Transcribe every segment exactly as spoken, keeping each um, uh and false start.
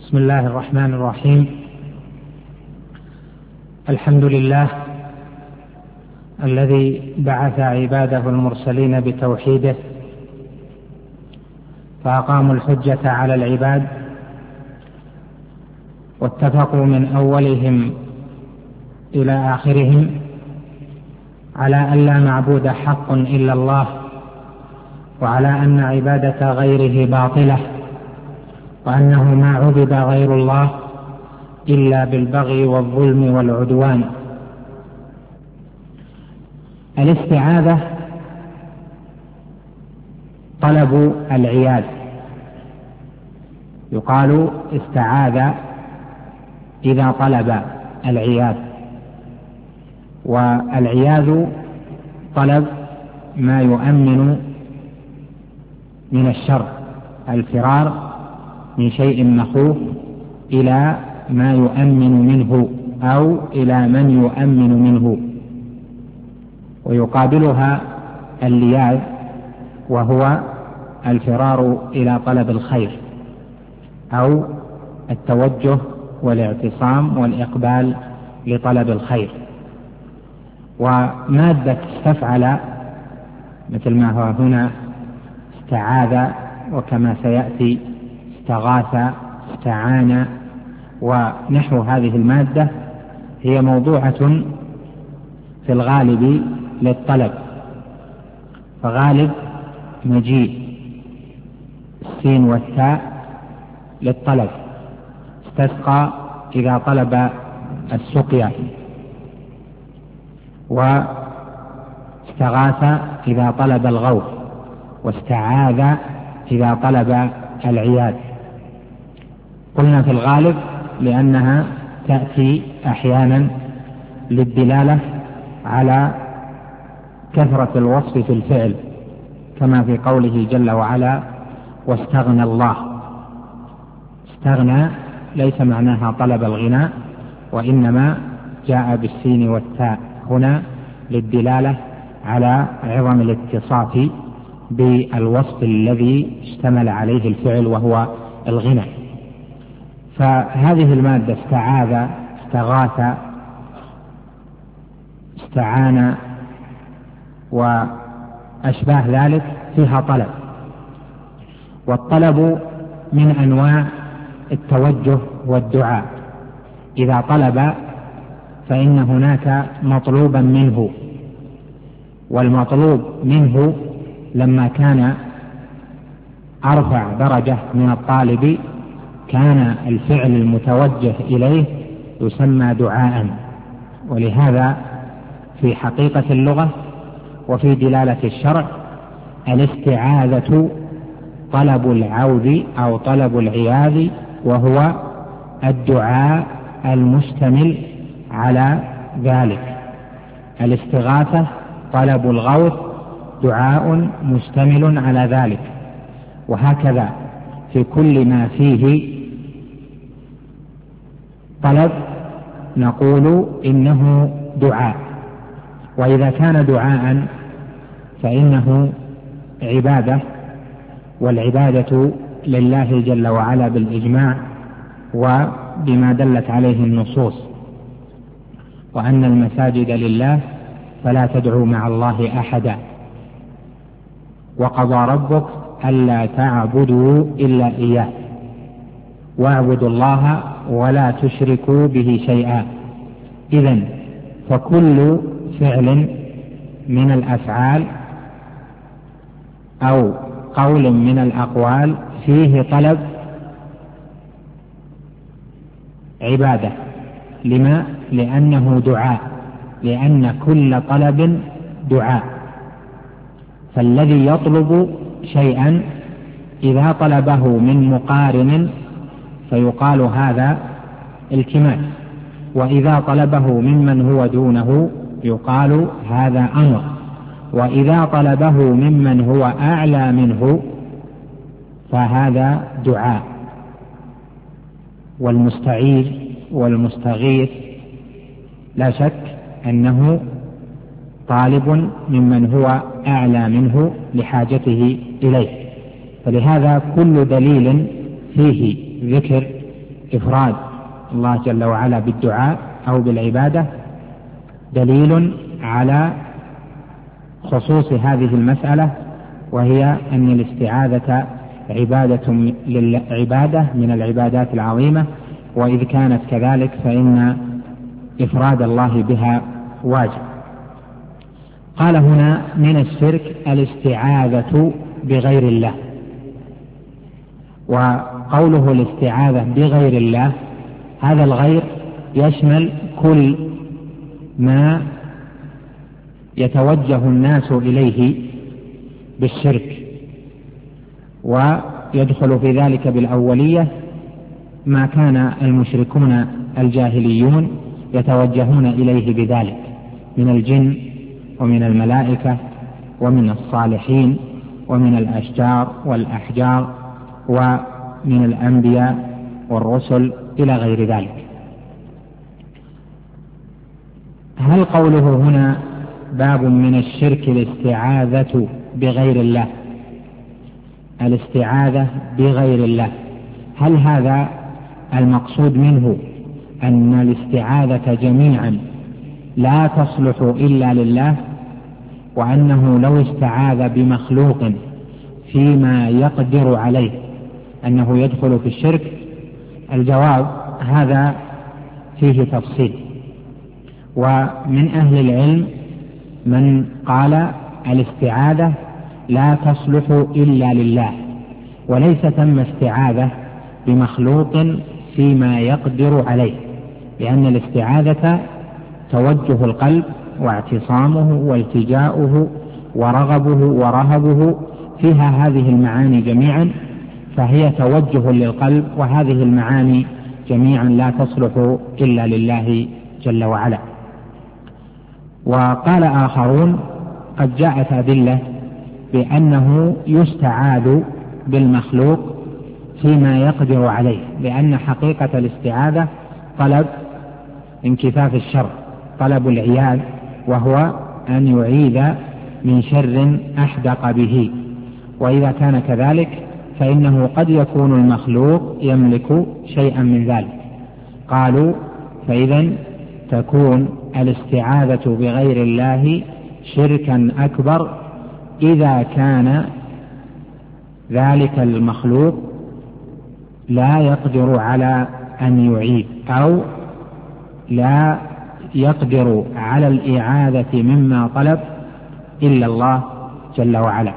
بسم الله الرحمن الرحيم. الحمد لله الذي بعث عباده المرسلين بتوحيده فأقاموا الحجة على العباد واتفقوا من أولهم إلى آخرهم على أن لا معبود حق إلا الله، وعلى أن عبادة غيره باطلة، وأنه ما عبد غير الله إلا بالبغي والظلم والعدوان. الاستعاذة طلب العياذ، يقال استعاذ إذا طلب العياذ، والعياذ طلب ما يؤمن من الشر، الفرار من شيء مخوف إلى ما يؤمن منه أو إلى من يؤمن منه. ويقابلها اللياذ وهو الفرار إلى طلب الخير أو التوجه والاعتصام والإقبال لطلب الخير. ومادة استفعل مثل ما هو هنا استعاذ، وكما سيأتي استغاث، استعان، ونحو هذه المادة هي موضوعة في الغالب للطلب، فغالب مجيء السين والتاء للطلب. استسقى إذا طلب السقيا، واستغاث إذا طلب الغوث، واستعاذ إذا طلب العياذ. قلنا في الغالب لأنها تأتي أحيانا للدلالة على كثرة الوصف في الفعل، كما في قوله جل وعلا واستغنى الله. استغنى ليس معناها طلب الغناء، وإنما جاء بالسين والتاء هنا للدلالة على عظم الاتصاف بالوصف الذي اشتمل عليه الفعل وهو الغنى. فهذه المادة استعاذ، استغاث، استعان وأشباه ذلك فيها طلب، والطلب من أنواع التوجه والدعاء. إذا طلب فإن هناك مطلوبا منه، والمطلوب منه لما كان أرفع درجة من الطالب كان الفعل المتوجه إليه يسمى دعاء. ولهذا في حقيقة اللغة وفي دلالة الشرع الاستعاذة طلب العوذ أو طلب العياذ، وهو الدعاء المشتمل على ذلك. الاستغاثة طلب الغوث، دعاء مشتمل على ذلك. وهكذا في كل ما فيه طلب نقول إنه دعاء. وإذا كان دعاء فإنه عبادة، والعبادة لله جل وعلا بالإجماع وبما دلت عليه النصوص، وأن المساجد لله فلا تدعوا مع الله أحدا، وقضى ربك ألا تعبدوا إلا إياه واعبدوا الله ولا تشركوا به شيئا. إذن فكل فعل من الأفعال أو قول من الأقوال فيه طلب عبادة. لما؟ لأنه دعاء، لأن كل طلب دعاء. فالذي يطلب شيئا إذا طلبه من مقارن فيقال هذا التماس، وإذا طلبه ممن هو دونه يقال هذا أمر، وإذا طلبه ممن هو أعلى منه فهذا دعاء. والمستعيذ والمستغيث لا شك أنه طالب ممن هو أعلى منه لحاجته إليه. فلهذا كل دليل فيه ذكر إفراد الله جل وعلا بالدعاء أو بالعبادة دليل على خصوص هذه المسألة، وهي أن الاستعاذة عبادة, عبادة من العبادات العظيمة، وإذ كانت كذلك فإن إفراد الله بها واجب. قال هنا من الشرك الاستعاذة بغير الله، وقوله الاستعاذة بغير الله هذا الغير يشمل كل ما يتوجه الناس إليه بالشرك، ويدخل في ذلك بالأولية ما كان المشركون الجاهليون يتوجهون إليه بذلك من الجن ومن الملائكة ومن الصالحين ومن الأشجار والأحجار ومن الأنبياء والرسل إلى غير ذلك. هل قوله هنا باب من الشرك الاستعاذة بغير الله، الاستعاذة بغير الله، هل هذا المقصود منه أن الاستعاذة جميعا لا تصلح إلا لله، وأنه لو استعاذ بمخلوق فيما يقدر عليه أنه يدخل في الشرك؟ الجواب هذا فيه تفصيل، ومن أهل العلم من قال الاستعاذة لا تصلح إلا لله، وليس ثم استعاذة بمخلوق فيما يقدر عليه، لأن الاستعاذة توجه القلب واعتصامه والتجاؤه ورغبه ورهبه، فيها هذه المعاني جميعا، فهي توجه للقلب، وهذه المعاني جميعا لا تصلح إلا لله جل وعلا. وقال آخرون قد جاءت أدلة بأنه يستعاذ بالمخلوق فيما يقدر عليه، لأن حقيقة الاستعاذة طلب انكفاف الشر، طلب العياذ، وهو أن يعيذ من شر أحدق به، وإذا كان كذلك فإنه قد يكون المخلوق يملك شيئا من ذلك. قالوا فإذا تكون الاستعاذة بغير الله شركا أكبر إذا كان ذلك المخلوق لا يقدر على أن يعيد أو لا يقدر على الإعادة مما طلب إلا الله جل وعلا.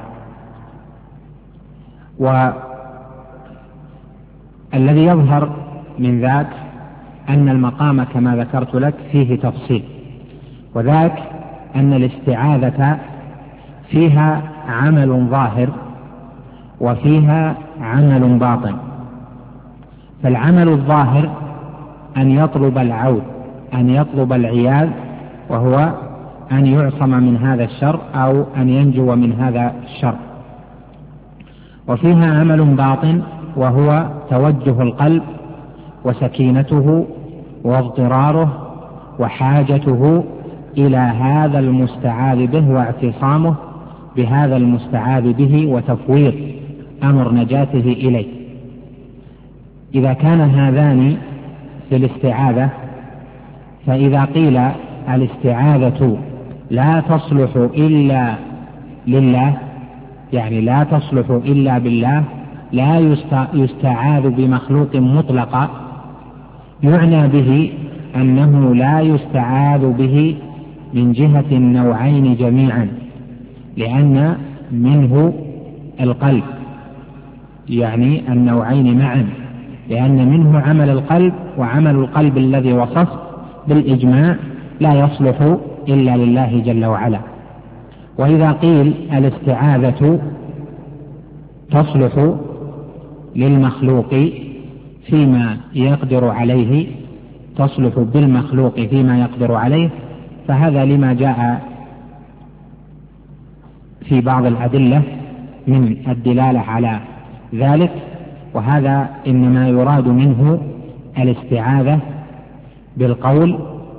والذي يظهر من ذاك أن المقام كما ذكرت لك فيه تفصيل، وذاك أن الاستعاذة فيها عمل ظاهر وفيها عمل باطن. فالعمل الظاهر أن يطلب العود، أن يطلب العياذ، وهو أن يعصم من هذا الشر أو أن ينجو من هذا الشر. وفيها عمل باطن وهو توجه القلب وسكينته واضطراره وحاجته إلى هذا المستعاذ به واعتصامه بهذا المستعاذ به وتفويض أمر نجاته إليه. إذا كان هذان في الاستعاذة، فإذا قيل الاستعاذة لا تصلح إلا لله، يعني لا تصلح إلا بالله، لا يستعاذ بمخلوق مطلقا، يعنى به أنه لا يستعاذ به من جهة النوعين جميعا، لأن منه القلب، يعني النوعين معا، لأن منه عمل القلب، وعمل القلب الذي وصف بالإجماع لا يصلح إلا لله جل وعلا. وإذا قيل الاستعاذة تصلح للمخلوق فيما يقدر عليه، تصلح بالمخلوق فيما يقدر عليه، فهذا لما جاء في بعض الأدلة من الدلالة على ذلك، وهذا إنما يراد منه الاستعاذة بالقول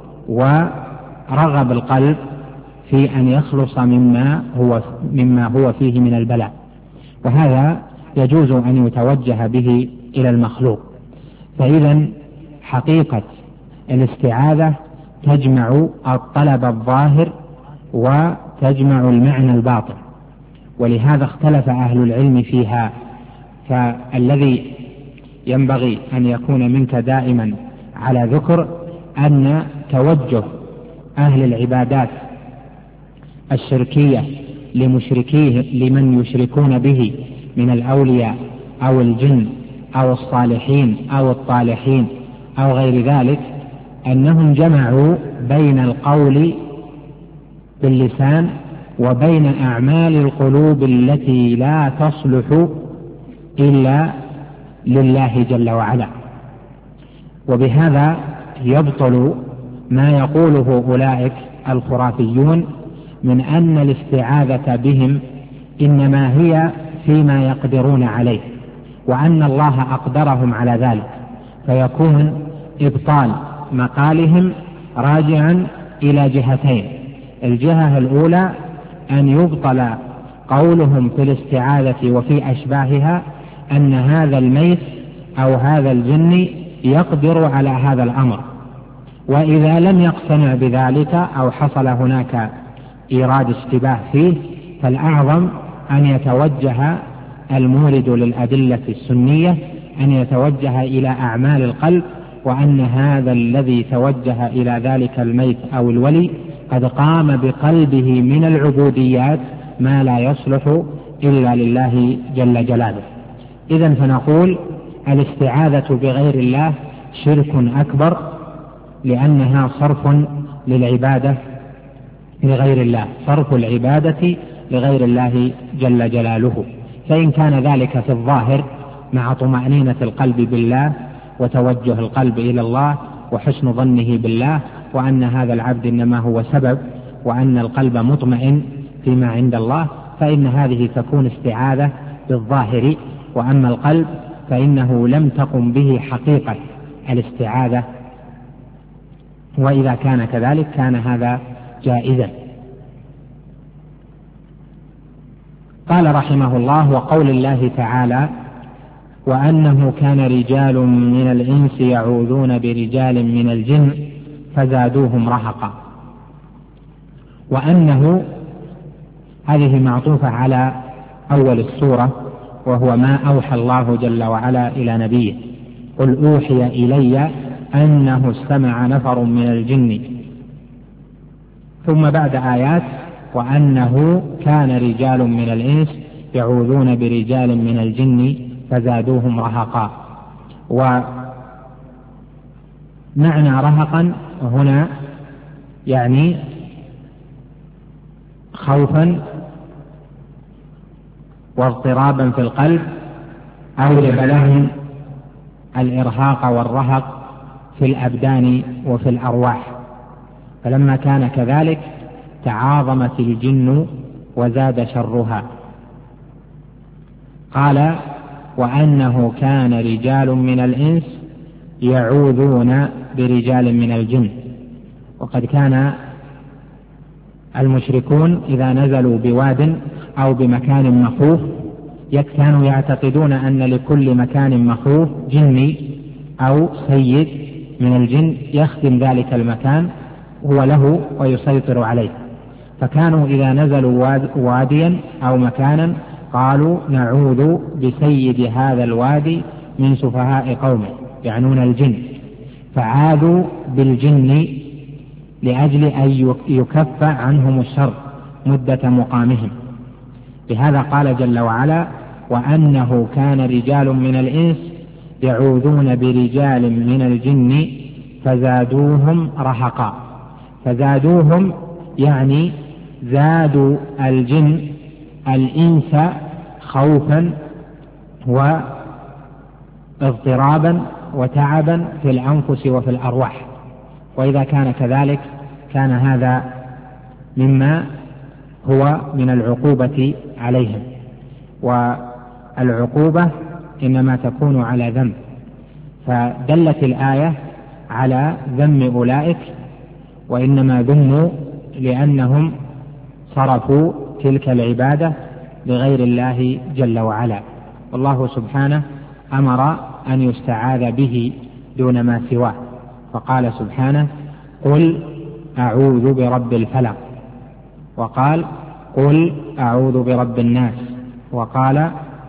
ورغب القلب في أن يخلص مما هو, مما هو فيه من البلاء، وهذا يجوز أن يتوجه به إلى المخلوق. فإذا حقيقة الاستعاذة تجمع الطلب الظاهر وتجمع المعنى الباطن، ولهذا اختلف أهل العلم فيها. فالذي ينبغي أن يكون منك دائما على ذكر أن توجه أهل العبادات الشركية لمشركيه لمن يشركون به من الأولياء أو الجن أو الصالحين أو الطالحين أو غير ذلك، أنهم جمعوا بين القول باللسان وبين أعمال القلوب التي لا تصلح إلا لله جل وعلا. وبهذا يبطل ما يقوله أولئك الخرافيون من أن الاستعاذة بهم إنما هي فيما يقدرون عليه، وأن الله أقدرهم على ذلك، فيكون إبطال مقالهم راجعا إلى جهتين. الجهة الأولى أن يبطل قولهم في الاستعاذة وفي أشباهها أن هذا الميت أو هذا الجن يقدر على هذا الأمر، وإذا لم يقتنع بذلك أو حصل هناك إيراد اشتباه فيه فالأعظم أن يتوجه المورد للأدلة السنية أن يتوجه إلى أعمال القلب، وأن هذا الذي توجه إلى ذلك الميت أو الولي قد قام بقلبه من العبوديات ما لا يصلح إلا لله جل جلاله. إذن فنقول الاستعاذة بغير الله شرك أكبر، لأنها صرف للعبادة لغير الله، صرف العبادة لغير الله جل جلاله. فإن كان ذلك في الظاهر مع طمأنينة القلب بالله وتوجه القلب إلى الله وحسن ظنه بالله، وأن هذا العبد إنما هو سبب، وأن القلب مطمئن فيما عند الله، فإن هذه تكون استعاذة بالظاهر. وأما القلب فإنه لم تقم به حقيقة الاستعاذة، وإذا كان كذلك كان هذا جائزا. قال رحمه الله: وقول الله تعالى: وأنه كان رجال من الإنس يعوذون برجال من الجن فزادوهم رهقا. وأنه هذه معطوفة على أول السورة، وهو ما أوحى الله جل وعلا إلى نبيه: قل أوحي إلي أنه استمع نفر من الجن. ثم بعد آيات: وأنه كان رجال من الإنس يعوذون برجال من الجن فزادوهم رهقا. ومعنى رهقا هنا يعني خوفا واضطرابا في القلب، أوجب لهم الإرهاق والرهق في الأبدان وفي الأرواح. فلما كان كذلك تعاظمت الجن وزاد شرها. قال: وأنه كان رجال من الإنس يعوذون برجال من الجن. وقد كان المشركون إذا نزلوا بواد أو بمكان مخوف كانوا يعتقدون أن لكل مكان مخوف جني أو سيد من الجن يخدم ذلك المكان هو له ويسيطر عليه، فكانوا إذا نزلوا واديا أو مكانا قالوا: نعوذ بسيد هذا الوادي من سفهاء قومه، يعنون الجن، فعاذوا بالجن لأجل أن يكف عنهم الشر مدة مقامهم. بهذا قال جل وعلا: وأنه كان رجال من الإنس يعوذون برجال من الجن فزادوهم رهقا. فزادوهم يعني زادوا الجن الإنس خوفا واضطرابا وتعبا في الأنفس وفي الأرواح. وإذا كان كذلك كان هذا مما هو من العقوبة عليهم، والعقوبة إنما تكون على ذنب، فدلت الآية على ذم أولئك، وإنما ذموا لأنهم صرفوا تلك العبادة لغير الله جل وعلا. والله سبحانه أمر أن يستعاذ به دون ما سواه، فقال سبحانه قل أعوذ برب الفلق، وقال قل أعوذ برب الناس، وقال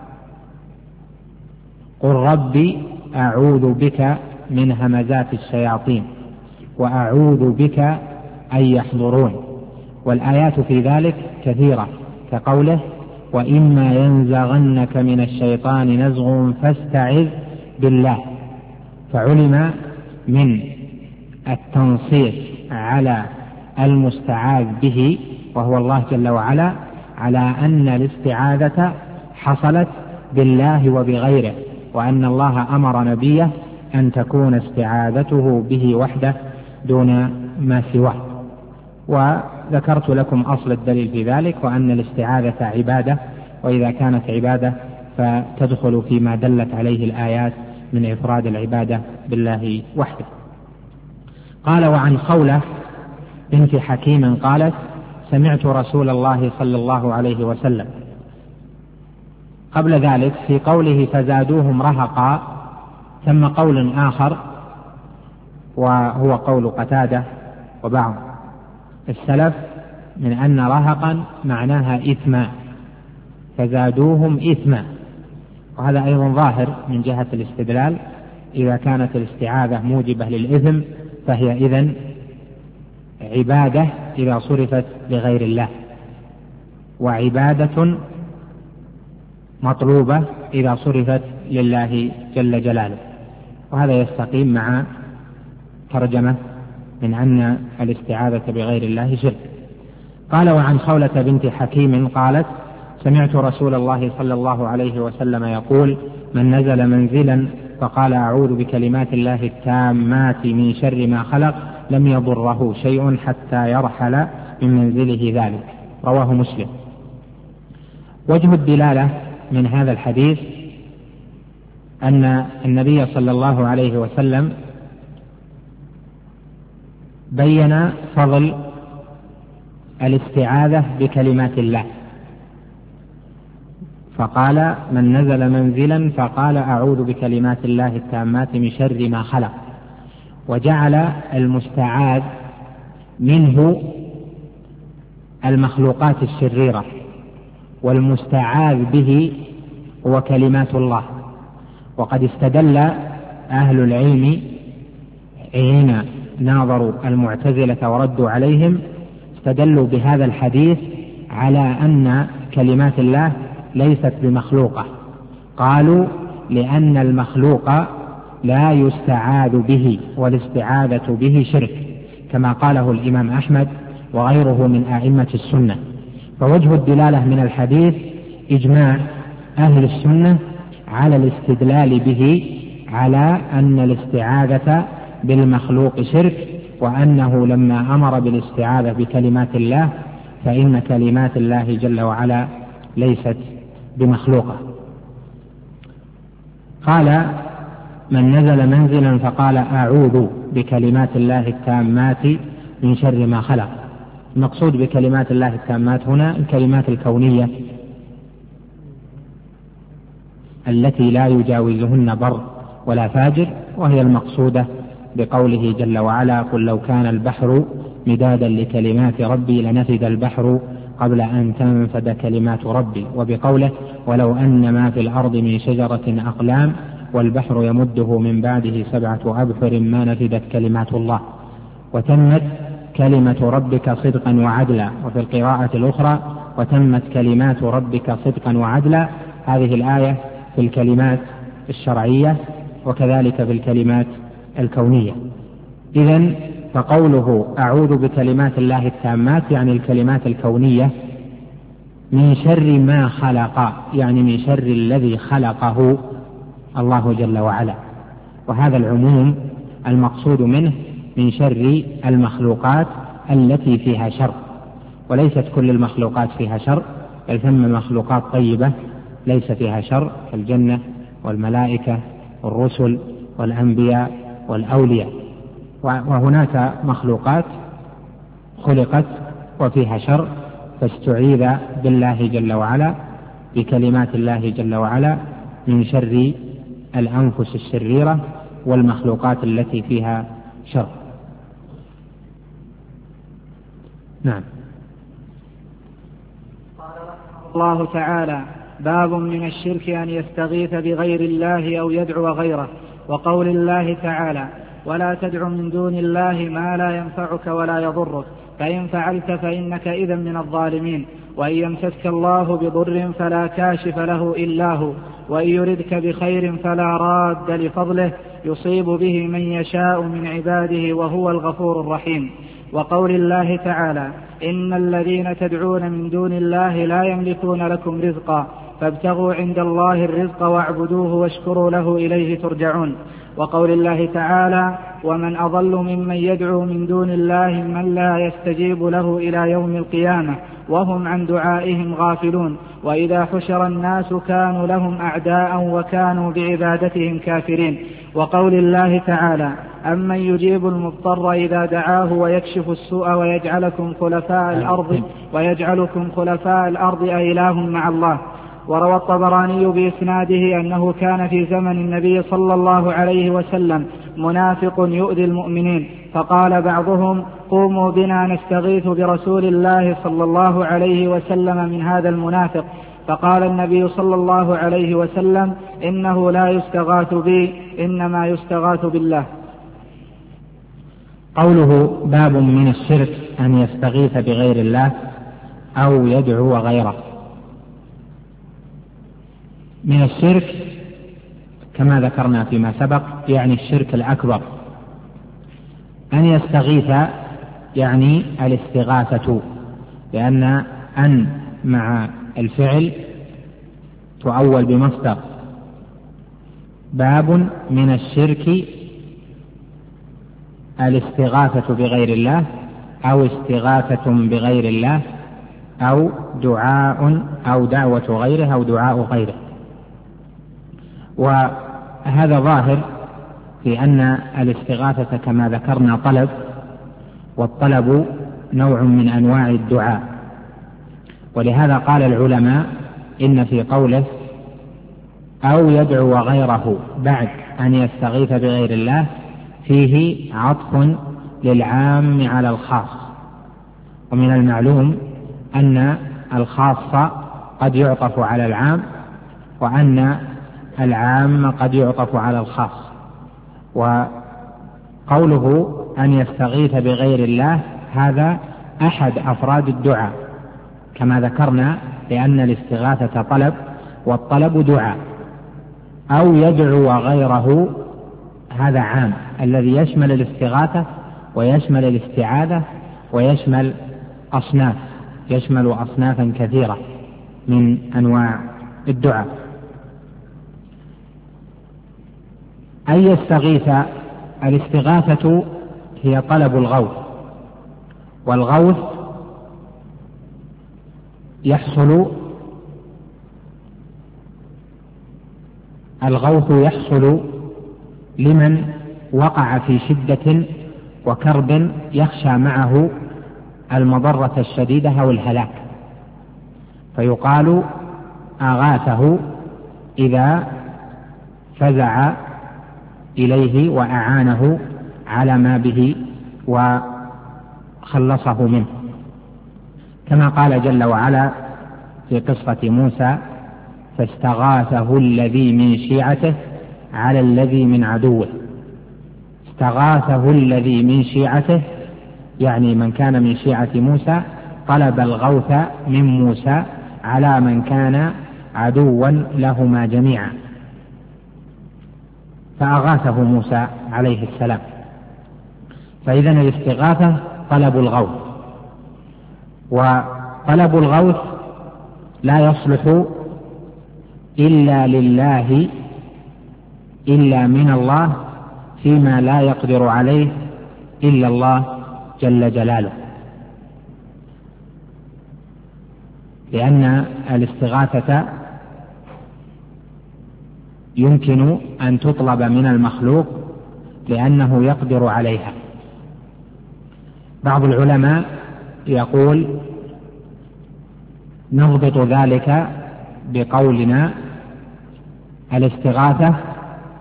قل ربي أعوذ بك من همزات الشياطين وأعوذ بك أن يحضرون. والآيات في ذلك كثيرة، كقوله وإما ينزغنك من الشيطان نزغ فاستعذ بالله. فعلم من التنصيص على المستعاذ به وهو الله جل وعلا على أن الاستعاذة حصلت بالله وبغيره، وأن الله أمر نبيه أن تكون استعاذته به وحده دون ما سواه. وذكرت لكم أصل الدليل في ذلك، وأن الاستعاذة عبادة، وإذا كانت عبادة فتدخل فيما دلت عليه الآيات من إفراد العبادة بالله وحده. قال وعن خولة بنت حكيم قالت سمعت رسول الله صلى الله عليه وسلم. قبل ذلك في قوله فزادوهم رهقا ثم قول آخر وهو قول قتادة وبعض السلف من أن رهقا معناها إثما، فزادوهم إثما، وهذا أيضا ظاهر من جهة الاستدلال. إذا كانت الاستعاذة موجبة للإثم فهي إذن عبادة إذا صرفت لغير الله، وعبادة مطلوبة إذا صرفت لله جل جلاله، وهذا يستقيم مع ترجمة من أن الاستعاذة بغير الله شرك. قال وعن خولة بنت حكيم قالت سمعت رسول الله صلى الله عليه وسلم يقول من نزل منزلا فقال أعوذ بكلمات الله التامات من شر ما خلق لم يضره شيء حتى يرحل من منزله ذلك، رواه مسلم. وجه الدلالة من هذا الحديث أن النبي صلى الله عليه وسلم بين فضل الاستعاذة بكلمات الله، فقال من نزل منزلا فقال أعوذ بكلمات الله التامات من شر ما خلق، وجعل المستعاذ منه المخلوقات الشريرة، والمستعاذ به هو كلمات الله. وقد استدل أهل العلم حين ناظروا المعتزلة وردوا عليهم، استدلوا بهذا الحديث على أن كلمات الله ليست بمخلوقة. قالوا لأن المخلوق لا يستعاذ به، والاستعاذة به شرك، كما قاله الإمام أحمد وغيره من أئمة السنة. فوجه الدلالة من الحديث إجماع أهل السنة على الاستدلال به على أن الاستعاذة بالمخلوق شرك، وأنه لما أمر بالاستعاذة بكلمات الله فإن كلمات الله جل وعلا ليست بمخلوقة. قال من نزل منزلا فقال أعوذ بكلمات الله التامات من شر ما خلق. المقصود بكلمات الله التامات هنا الكلمات الكونية التي لا يجاوزهن بر ولا فاجر، وهي المقصودة بقوله جل وعلا قل لو كان البحر مدادا لكلمات ربي لنفد البحر قبل أن تنفد كلمات ربي، وبقوله ولو أن ما في الأرض من شجرة أقلام والبحر يمده من بعده سبعة أبحر ما نفدت كلمات الله. وتمت كلمة ربك صدقا وعدلا، وفي القراءة الأخرى وتمت كلمات ربك صدقا وعدلا. هذه الآية في الكلمات الشرعية وكذلك في الكلمات الكونية. إذن فقوله أعوذ بكلمات الله التامات يعني الكلمات الكونية من شر ما خلق، يعني من شر الذي خلقه الله جل وعلا. وهذا العموم المقصود منه من شر المخلوقات التي فيها شر، وليست كل المخلوقات فيها شر، بل ثم مخلوقات طيبة ليس فيها شر كالجنة والملائكة والرسل والأنبياء والأولياء. وهناك مخلوقات خلقت وفيها شر، فاستعيذ بالله جل وعلا بكلمات الله جل وعلا من شر الأنفس الشريرة والمخلوقات التي فيها شر. نعم. قال رحمه الله تعالى: باب من الشرك أن يستغيث بغير الله أو يدعو غيره. وقول الله تعالى: ولا تدع من دون الله ما لا ينفعك ولا يضرك فإن فعلت فإنك إذا من الظالمين. وإن يمسسك الله بضر فلا كاشف له إلا هو وإن يردك بخير فلا راد لفضله يصيب به من يشاء من عباده وهو الغفور الرحيم. وقول الله تعالى: إن الذين تدعون من دون الله لا يملكون لكم رزقا فابتغوا عند الله الرزق واعبدوه واشكروا له إليه ترجعون. وقول الله تعالى: ومن أضل ممن يدعو من دون الله من لا يستجيب له إلى يوم القيامة وهم عن دعائهم غافلون وإذا حشر الناس كانوا لهم أعداء وكانوا بعبادتهم كافرين. وقول الله تعالى: أمن يجيب المضطر إذا دعاه ويكشف السوء ويجعلكم خلفاء الأرض ويجعلكم خلفاء الأرض أإله مع الله. وروى الطبراني بإسناده أنه كان في زمن النبي صلى الله عليه وسلم منافق يؤذي المؤمنين، فقال بعضهم: قوموا بنا نستغيث برسول الله صلى الله عليه وسلم من هذا المنافق. فقال النبي صلى الله عليه وسلم: إنه لا يستغاث بي إنما يستغاث بالله. قوله باب من الشرك أن يستغيث بغير الله أو يدعو غيره. من الشرك كما ذكرنا فيما سبق يعني الشرك الأكبر. أن يستغيث يعني الاستغاثة، لأن أن مع الفعل تؤول بمصدر. باب من الشرك الاستغاثة بغير الله أو استغاثة بغير الله أو دعاء أو دعوة غيره أو دعاء غيره. وهذا ظاهر في أن الاستغاثة كما ذكرنا طلب، والطلب نوع من أنواع الدعاء. ولهذا قال العلماء إن في قوله أو يدعو غيره بعد أن يستغيث بغير الله فيه عطف للعام على الخاص. ومن المعلوم أن الخاص قد يعطف على العام، وأن العام قد يعطف على الخاص. وقوله أن يستغيث بغير الله هذا أحد أفراد الدعاء كما ذكرنا، لأن الاستغاثة طلب والطلب دعاء. أو يدعو غيره هذا عام الذي يشمل الاستغاثة ويشمل الاستعاذة ويشمل أصناف يشمل أصنافا كثيرة من أنواع الدعاء. أن يستغيث، الاستغاثة هي طلب الغوث، والغوث يحصل الغوث يحصل لمن وقع في شدة وكرب يخشى معه المضرة الشديدة أو الهلاك، فيقال أغاثه إذا فزع إليه وأعانه على ما به وخلصه منه، كما قال جل وعلا في قصة موسى: فاستغاثه الذي من شيعته على الذي من عدوه. استغاثه الذي من شيعته يعني من كان من شيعة موسى، طلب الغوث من موسى على من كان عدوا لهما جميعا، فأغاثه موسى عليه السلام. فإذا الاستغاثة طلب الغوث، وطلب الغوث لا يصلح إلا لله إلا من الله فيما لا يقدر عليه إلا الله جل جلاله، لأن الاستغاثة يمكن أن تطلب من المخلوق لأنه يقدر عليها. بعض العلماء يقول نضبط ذلك بقولنا: الاستغاثة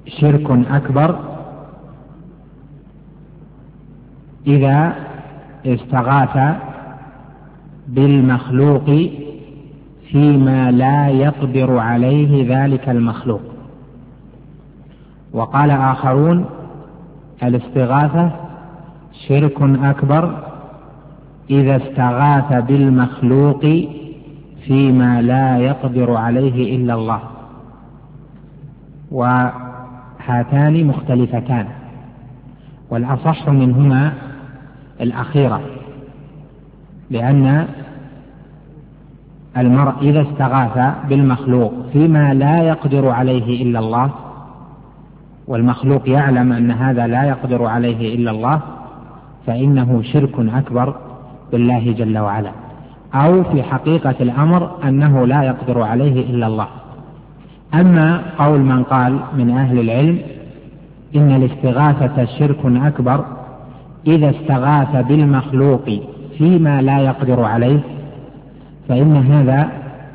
شرك أكبر إذا استغاث بالمخلوق فيما لا يقدر عليه ذلك المخلوق. وقال آخرون الاستغاثة شرك أكبر إذا استغاث بالمخلوق فيما لا يقدر عليه إلا الله، وهاتان مختلفتان، والأصح منهما الأخيرة، لأن المرء إذا استغاث بالمخلوق فيما لا يقدر عليه إلا الله، والمخلوق يعلم أن هذا لا يقدر عليه إلا الله، فإنه شرك أكبر بالله جل وعلا، أو في حقيقة الأمر أنه لا يقدر عليه إلا الله. أما قول من قال من أهل العلم إن الاستغاثة شرك أكبر إذا استغاث بالمخلوق فيما لا يقدر عليه، فإن هذا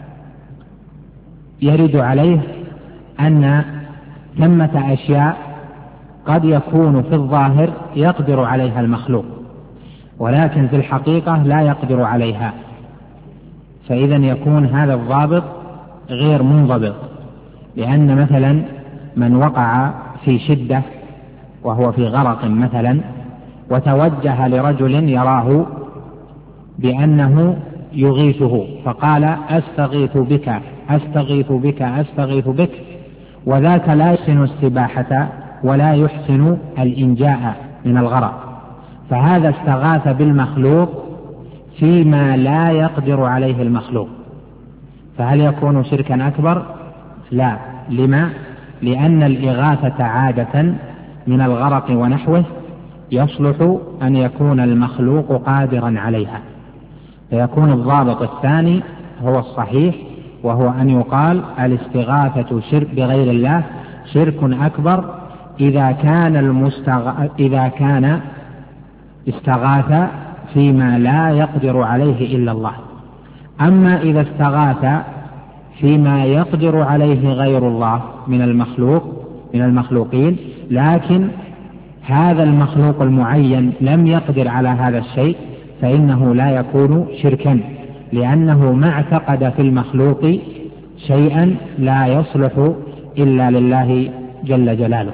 يرد عليه أن ثمة أشياء قد يكون في الظاهر يقدر عليها المخلوق، ولكن في الحقيقة لا يقدر عليها، فإذا يكون هذا الضابط غير منضبط. لأن مثلا من وقع في شدة وهو في غرق مثلا، وتوجه لرجل يراه بأنه يغيثه فقال أستغيث بك أستغيث بك أستغيث بك، وذاك لا يحسن السباحة ولا يحسن الإنجاء من الغرق، فهذا استغاث بالمخلوق فيما لا يقدر عليه المخلوق، فهل يكون شركا أكبر؟ لا. لما؟ لأن الإغاثة عادة من الغرق ونحوه يصلح أن يكون المخلوق قادرا عليها، فيكون الضابط الثاني هو الصحيح، وهو أن يقال الاستغاثة شرك بغير الله شرك أكبر إذا كان المستغ... إذا كان استغاث فيما لا يقدر عليه إلا الله. أما إذا استغاث فيما يقدر عليه غير الله من المخلوق من المخلوقين، لكن هذا المخلوق المعين لم يقدر على هذا الشيء، فإنه لا يكون شركا، لأنه ما اعتقد في المخلوق شيئا لا يصلح إلا لله جل جلاله.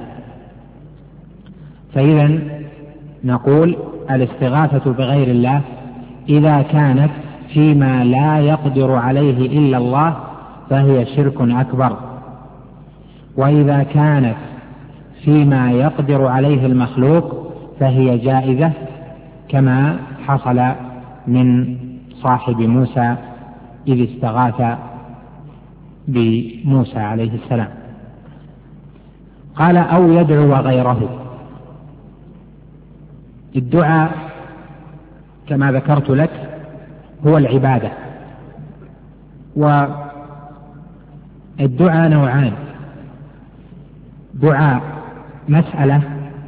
فإذا نقول الاستغاثة بغير الله إذا كانت فيما لا يقدر عليه إلا الله فهي شرك أكبر، وإذا كانت فيما يقدر عليه المخلوق فهي جائزة، كما حصل من صاحب موسى إذ استغاث بموسى عليه السلام. قال أو يدعو غيره. الدعاء كما ذكرت لك هو العبادة، والدعاء نوعان: دعاء مسألة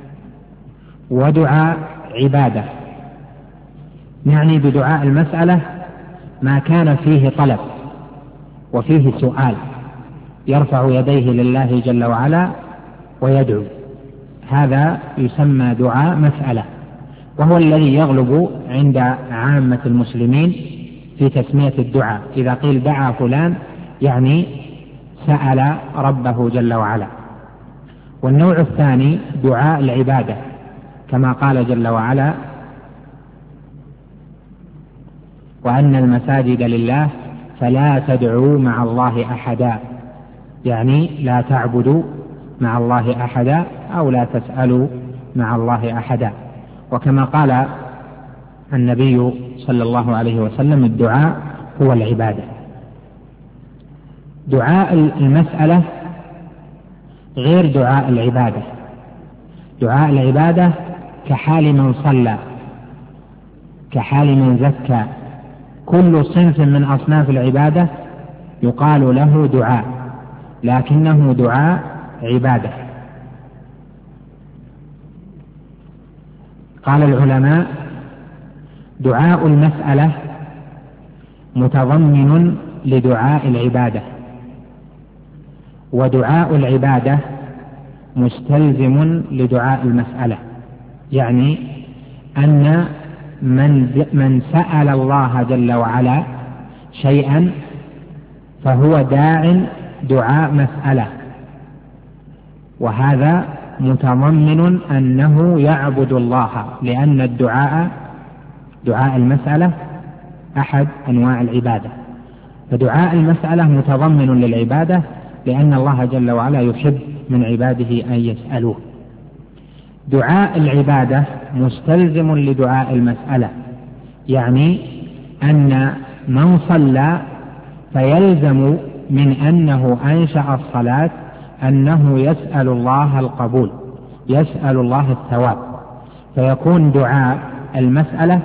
ودعاء عبادة. يعني بدعاء المسألة ما كان فيه طلب وفيه سؤال، يرفع يديه لله جل وعلا ويدعو، هذا يسمى دعاء مسألة، وهو الذي يغلب عند عامة المسلمين في تسمية الدعاء. إذا قيل دعا فلان يعني سأل ربه جل وعلا. والنوع الثاني دعاء العبادة، كما قال جل وعلا: وأن المساجد لله فلا تدعوا مع الله أحدا، يعني لا تعبدوا مع الله أحدا أو لا تسألوا مع الله أحدا. وكما قال النبي صلى الله عليه وسلم: الدعاء هو العبادة. دعاء المسألة غير دعاء العبادة. دعاء العبادة كحال من صلى، كحال من زكى، كل صنف من أصناف العبادة يقال له دعاء، لكنه دعاء عبادة. قال العلماء: دعاء المسألة متضمن لدعاء العبادة، ودعاء العبادة مستلزم لدعاء المسألة، يعني أن من, من سأل الله جل وعلا شيئا فهو داع دعاء مسألة، وهذا متضمن أنه يعبد الله، لأن الدعاء دعاء المسألة أحد أنواع العبادة، فدعاء المسألة متضمن للعبادة، لأن الله جل وعلا يحب من عباده أن يسألوه. دعاء العبادة مستلزم لدعاء المسألة، يعني أن من صلى فيلزم من أنه أنشأ الصلاة أنه يسأل الله القبول، يسأل الله الثواب، فيكون دعاء المسألة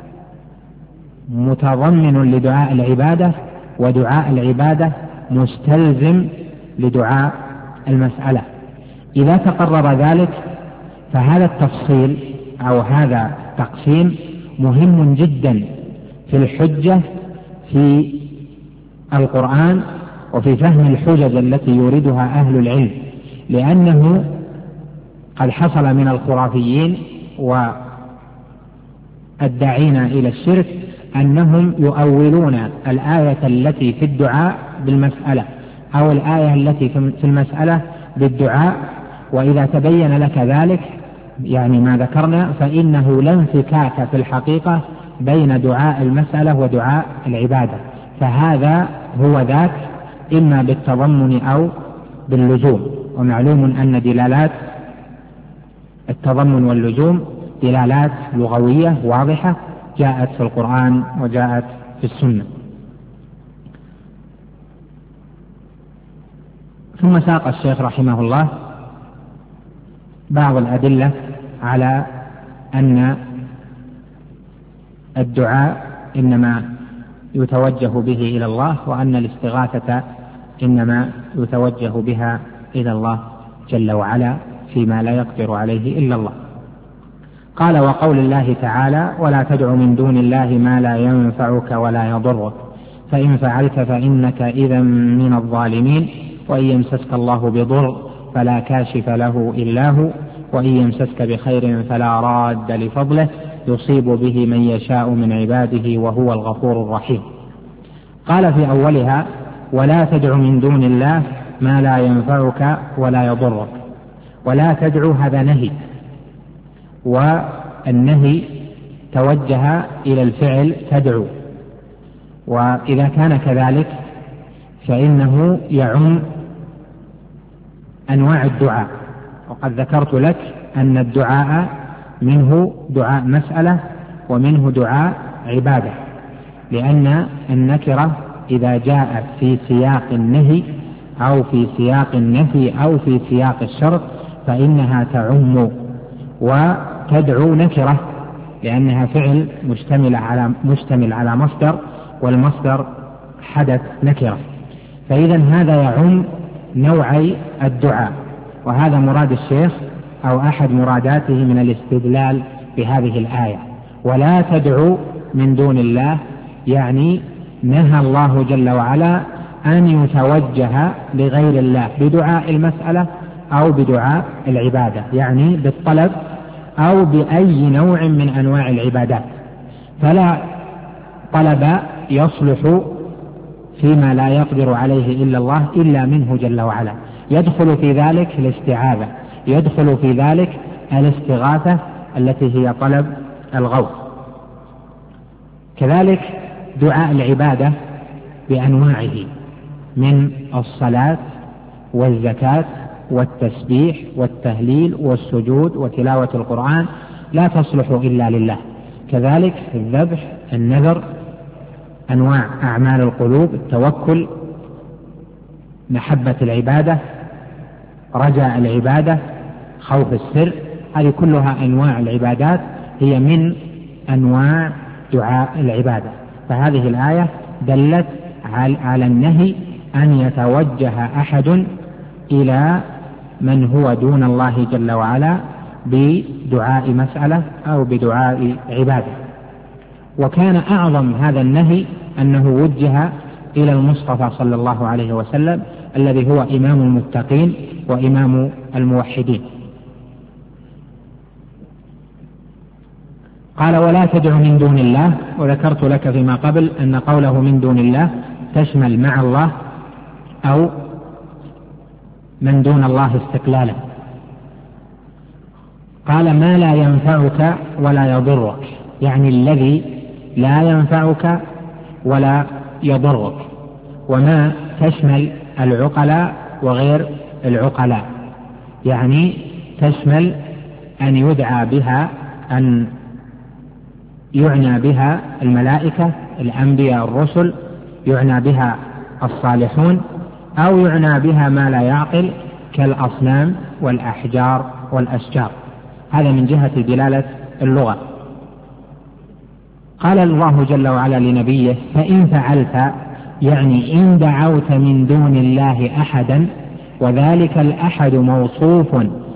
متضمن لدعاء العبادة، ودعاء العبادة مستلزم لدعاء المسألة. إذا تقرر ذلك فهذا التفصيل أو هذا التقسيم مهم جدا في الحجة في القرآن وفي فهم الحجج التي يوردها أهل العلم، لأنه قد حصل من الخرافيين والداعين إلى الشرك أنهم يؤولون الآية التي في الدعاء بالمسألة، أو الآية التي في المسألة بالدعاء، وإذا تبين لك ذلك يعني ما ذكرنا فإنه لا انفكاك في الحقيقة بين دعاء المسألة ودعاء العبادة، فهذا هو ذاك إما بالتضمن أو باللزوم. ومعلوم أن دلالات التضمن واللزوم دلالات لغوية واضحة جاءت في القرآن وجاءت في السنة. ثم ساق الشيخ رحمه الله بعض الأدلة على أن الدعاء إنما يتوجه به إلى الله، وأن الاستغاثة إنما يتوجه بها إلى الله جل وعلا فيما لا يقدر عليه إلا الله. قال: وقول الله تعالى: ولا تدع من دون الله ما لا ينفعك ولا يضرك، فإن فعلت فإنك إذا من الظالمين، وإن يمسسك الله بضر فلا كاشف له إلا هو، وإن يمسسك بخير فلا راد لفضله، يصيب به من يشاء من عباده وهو الغفور الرحيم. قال في أولها: ولا تدع من دون الله ما لا ينفعك ولا يضرك. ولا تدعو هذا نهي، والنهي توجه إلى الفعل تدعو، وإذا كان كذلك فإنه يعم أنواع الدعاء. وقد ذكرت لك أن الدعاء منه دعاء مسألة ومنه دعاء عبادة، لأن النكرة إذا جاءت في سياق النهي أو في سياق النفي أو في سياق الشرط فإنها تعم وتدعو نكرة، لأنها فعل مشتمل على مشتمل على مصدر، والمصدر حدث نكرة، فإذا هذا يعم نوعي الدعاء. وهذا مراد الشيخ أو أحد مراداته من الاستدلال بهذه الآية: ولا تدعو من دون الله، يعني نهى الله جل وعلا أن يتوجه لغير الله بدعاء المسألة أو بدعاء العبادة، يعني بالطلب أو بأي نوع من أنواع العبادات، فلا طلب يصلح فيما لا يقدر عليه إلا الله إلا منه جل وعلا. يدخل في ذلك الاستعاذة، يدخل في ذلك الاستغاثة التي هي طلب الغوث. كذلك دعاء العبادة بأنواعه من الصلاة والزكاة والتسبيح والتهليل والسجود وتلاوة القرآن لا تصلح إلا لله. كذلك الذبح، النذر، أنواع أعمال القلوب، التوكل، محبة العبادة، رجاء العبادة، خوف السر، هذه كلها أنواع العبادات هي من أنواع دعاء العبادة. فهذه الآية دلت على النهي أن يتوجه أحد إلى من هو دون الله جل وعلا بدعاء مسألة أو بدعاء عبادة. وكان أعظم هذا النهي أنه وجه إلى المصطفى صلى الله عليه وسلم الذي هو إمام المتقين وإمام الموحدين. قال ولا تدع من دون الله، وذكرت لك فيما قبل أن قوله من دون الله تشمل مع الله أو من دون الله استقلالا. قال ما لا ينفعك ولا يضرك، يعني الذي لا ينفعك ولا يضرك. وما تشمل العقلاء وغير العقلاء، يعني تشمل أن يدعى بها، أن يعنى بها الملائكة الأنبياء الرسل، يعنى بها الصالحون، أو يعنى بها ما لا يعقل كالأصنام والأحجار والأشجار. هذا من جهة دلالة اللغة. قال الله جل وعلا لنبيه فإن فعلت، يعني إن دعوت من دون الله أحدا، وذلك الأحد موصوف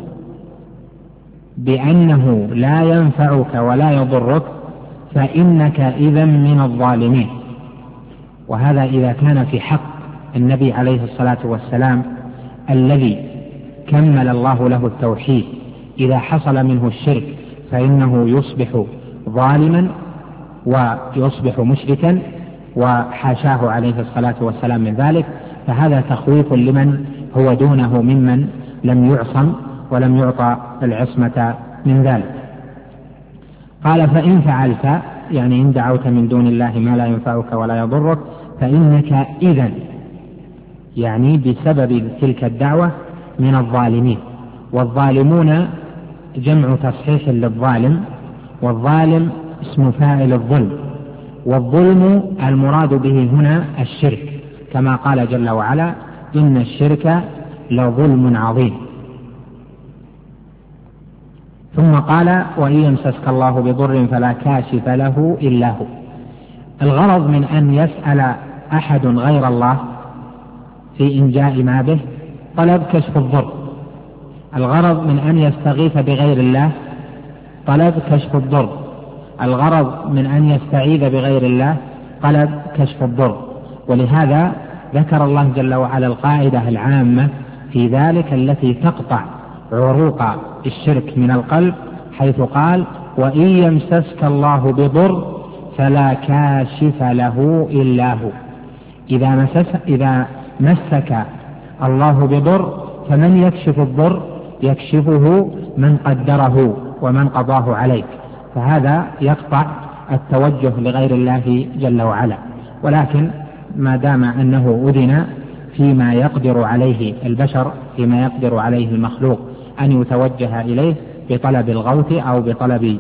بأنه لا ينفعك ولا يضرك، فإنك إذا من الظالمين. وهذا إذا كان في حق النبي عليه الصلاة والسلام الذي كمل الله له التوحيد، إذا حصل منه الشرك فإنه يصبح ظالما ويصبح مشركا، وحاشاه عليه الصلاة والسلام من ذلك. فهذا تخويف لمن هو دونه ممن لم يعصم ولم يعطى العصمة من ذلك. قال فإن فعلت، يعني إن دعوت من دون الله ما لا ينفعك ولا يضرك، فإنك إذن، يعني بسبب تلك الدعوة من الظالمين. والظالمون جمع تصحيح للظالم، والظالم اسم فاعل الظلم، والظلم المراد به هنا الشرك، كما قال جل وعلا إن الشرك لظلم عظيم. ثم قال وإن يمسسك الله بضر فلا كاشف له إلا هو. الغرض من أن يسأل أحد غير الله في إنجاء ما به طلب كشف الضر. الغرض من أن يستغيث بغير الله طلب كشف الضر. الغرض من أن يستعيذ بغير الله طلب كشف الضر. ولهذا ذكر الله جل وعلا القاعدة العامة في ذلك التي تقطع عروق الشرك من القلب، حيث قال وإن يمسسك الله بضر فلا كاشف له إلا هو. إذا, مسس إذا مسك الله بضر فمن يكشف الضر؟ يكشفه من قدره ومن قضاه عليك. فهذا يقطع التوجه لغير الله جل وعلا. ولكن ما دام أنه أذن فيما يقدر عليه البشر، فيما يقدر عليه المخلوق أن يتوجه إليه بطلب الغوث أو بطلب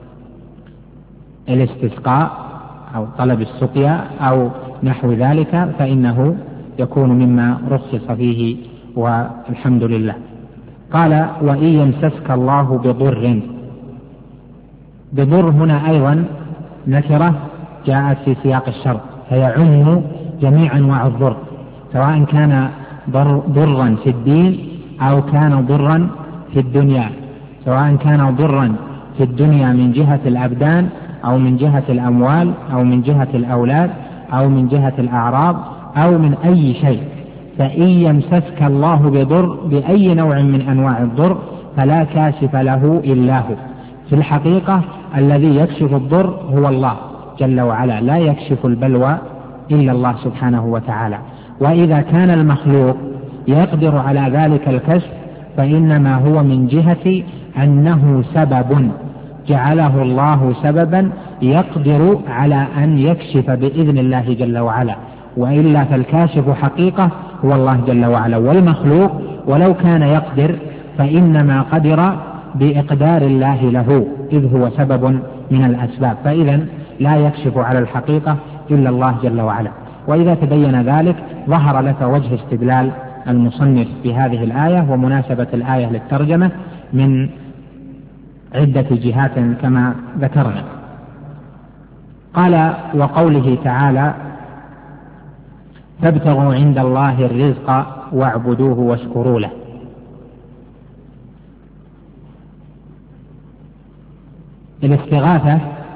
الاستسقاء أو طلب السقيا أو نحو ذلك، فإنه يكون مما رخص فيه، والحمد لله. قال وإن يمسسك الله بضر. بضر هنا أيضا نكرة جاءت في سياق الشرط، فيعم جميع أنواع الضر، سواء كان ضرا في الدين أو كان ضرا في الدنيا، سواء كان ضرا في الدنيا من جهة الأبدان أو من جهة الأموال أو من جهة الأولاد أو من جهة الأعراض أو من أي شيء. فإن يمسسك الله بضر بأي نوع من أنواع الضر فلا كاشف له إلا هو. في الحقيقة الذي يكشف الضر هو الله جل وعلا، لا يكشف البلوى إلا الله سبحانه وتعالى. وإذا كان المخلوق يقدر على ذلك الكشف فإنما هو من جهة أنه سبب جعله الله سببا يقدر على أن يكشف بإذن الله جل وعلا، وإلا فالكاشف حقيقة هو الله جل وعلا. والمخلوق ولو كان يقدر فإنما قدر بإقدار الله له، إذ هو سبب من الأسباب، فإذا لا يكشف على الحقيقة إلا الله جل وعلا. وإذا تبين ذلك ظهر لك وجه استدلال المصنف بهذه الآية ومناسبة الآية للترجمة من عدة جهات كما ذكرنا. قال وقوله تعالى فابتغوا عند الله الرزق واعبدوه واشكروا له. الاستغاثة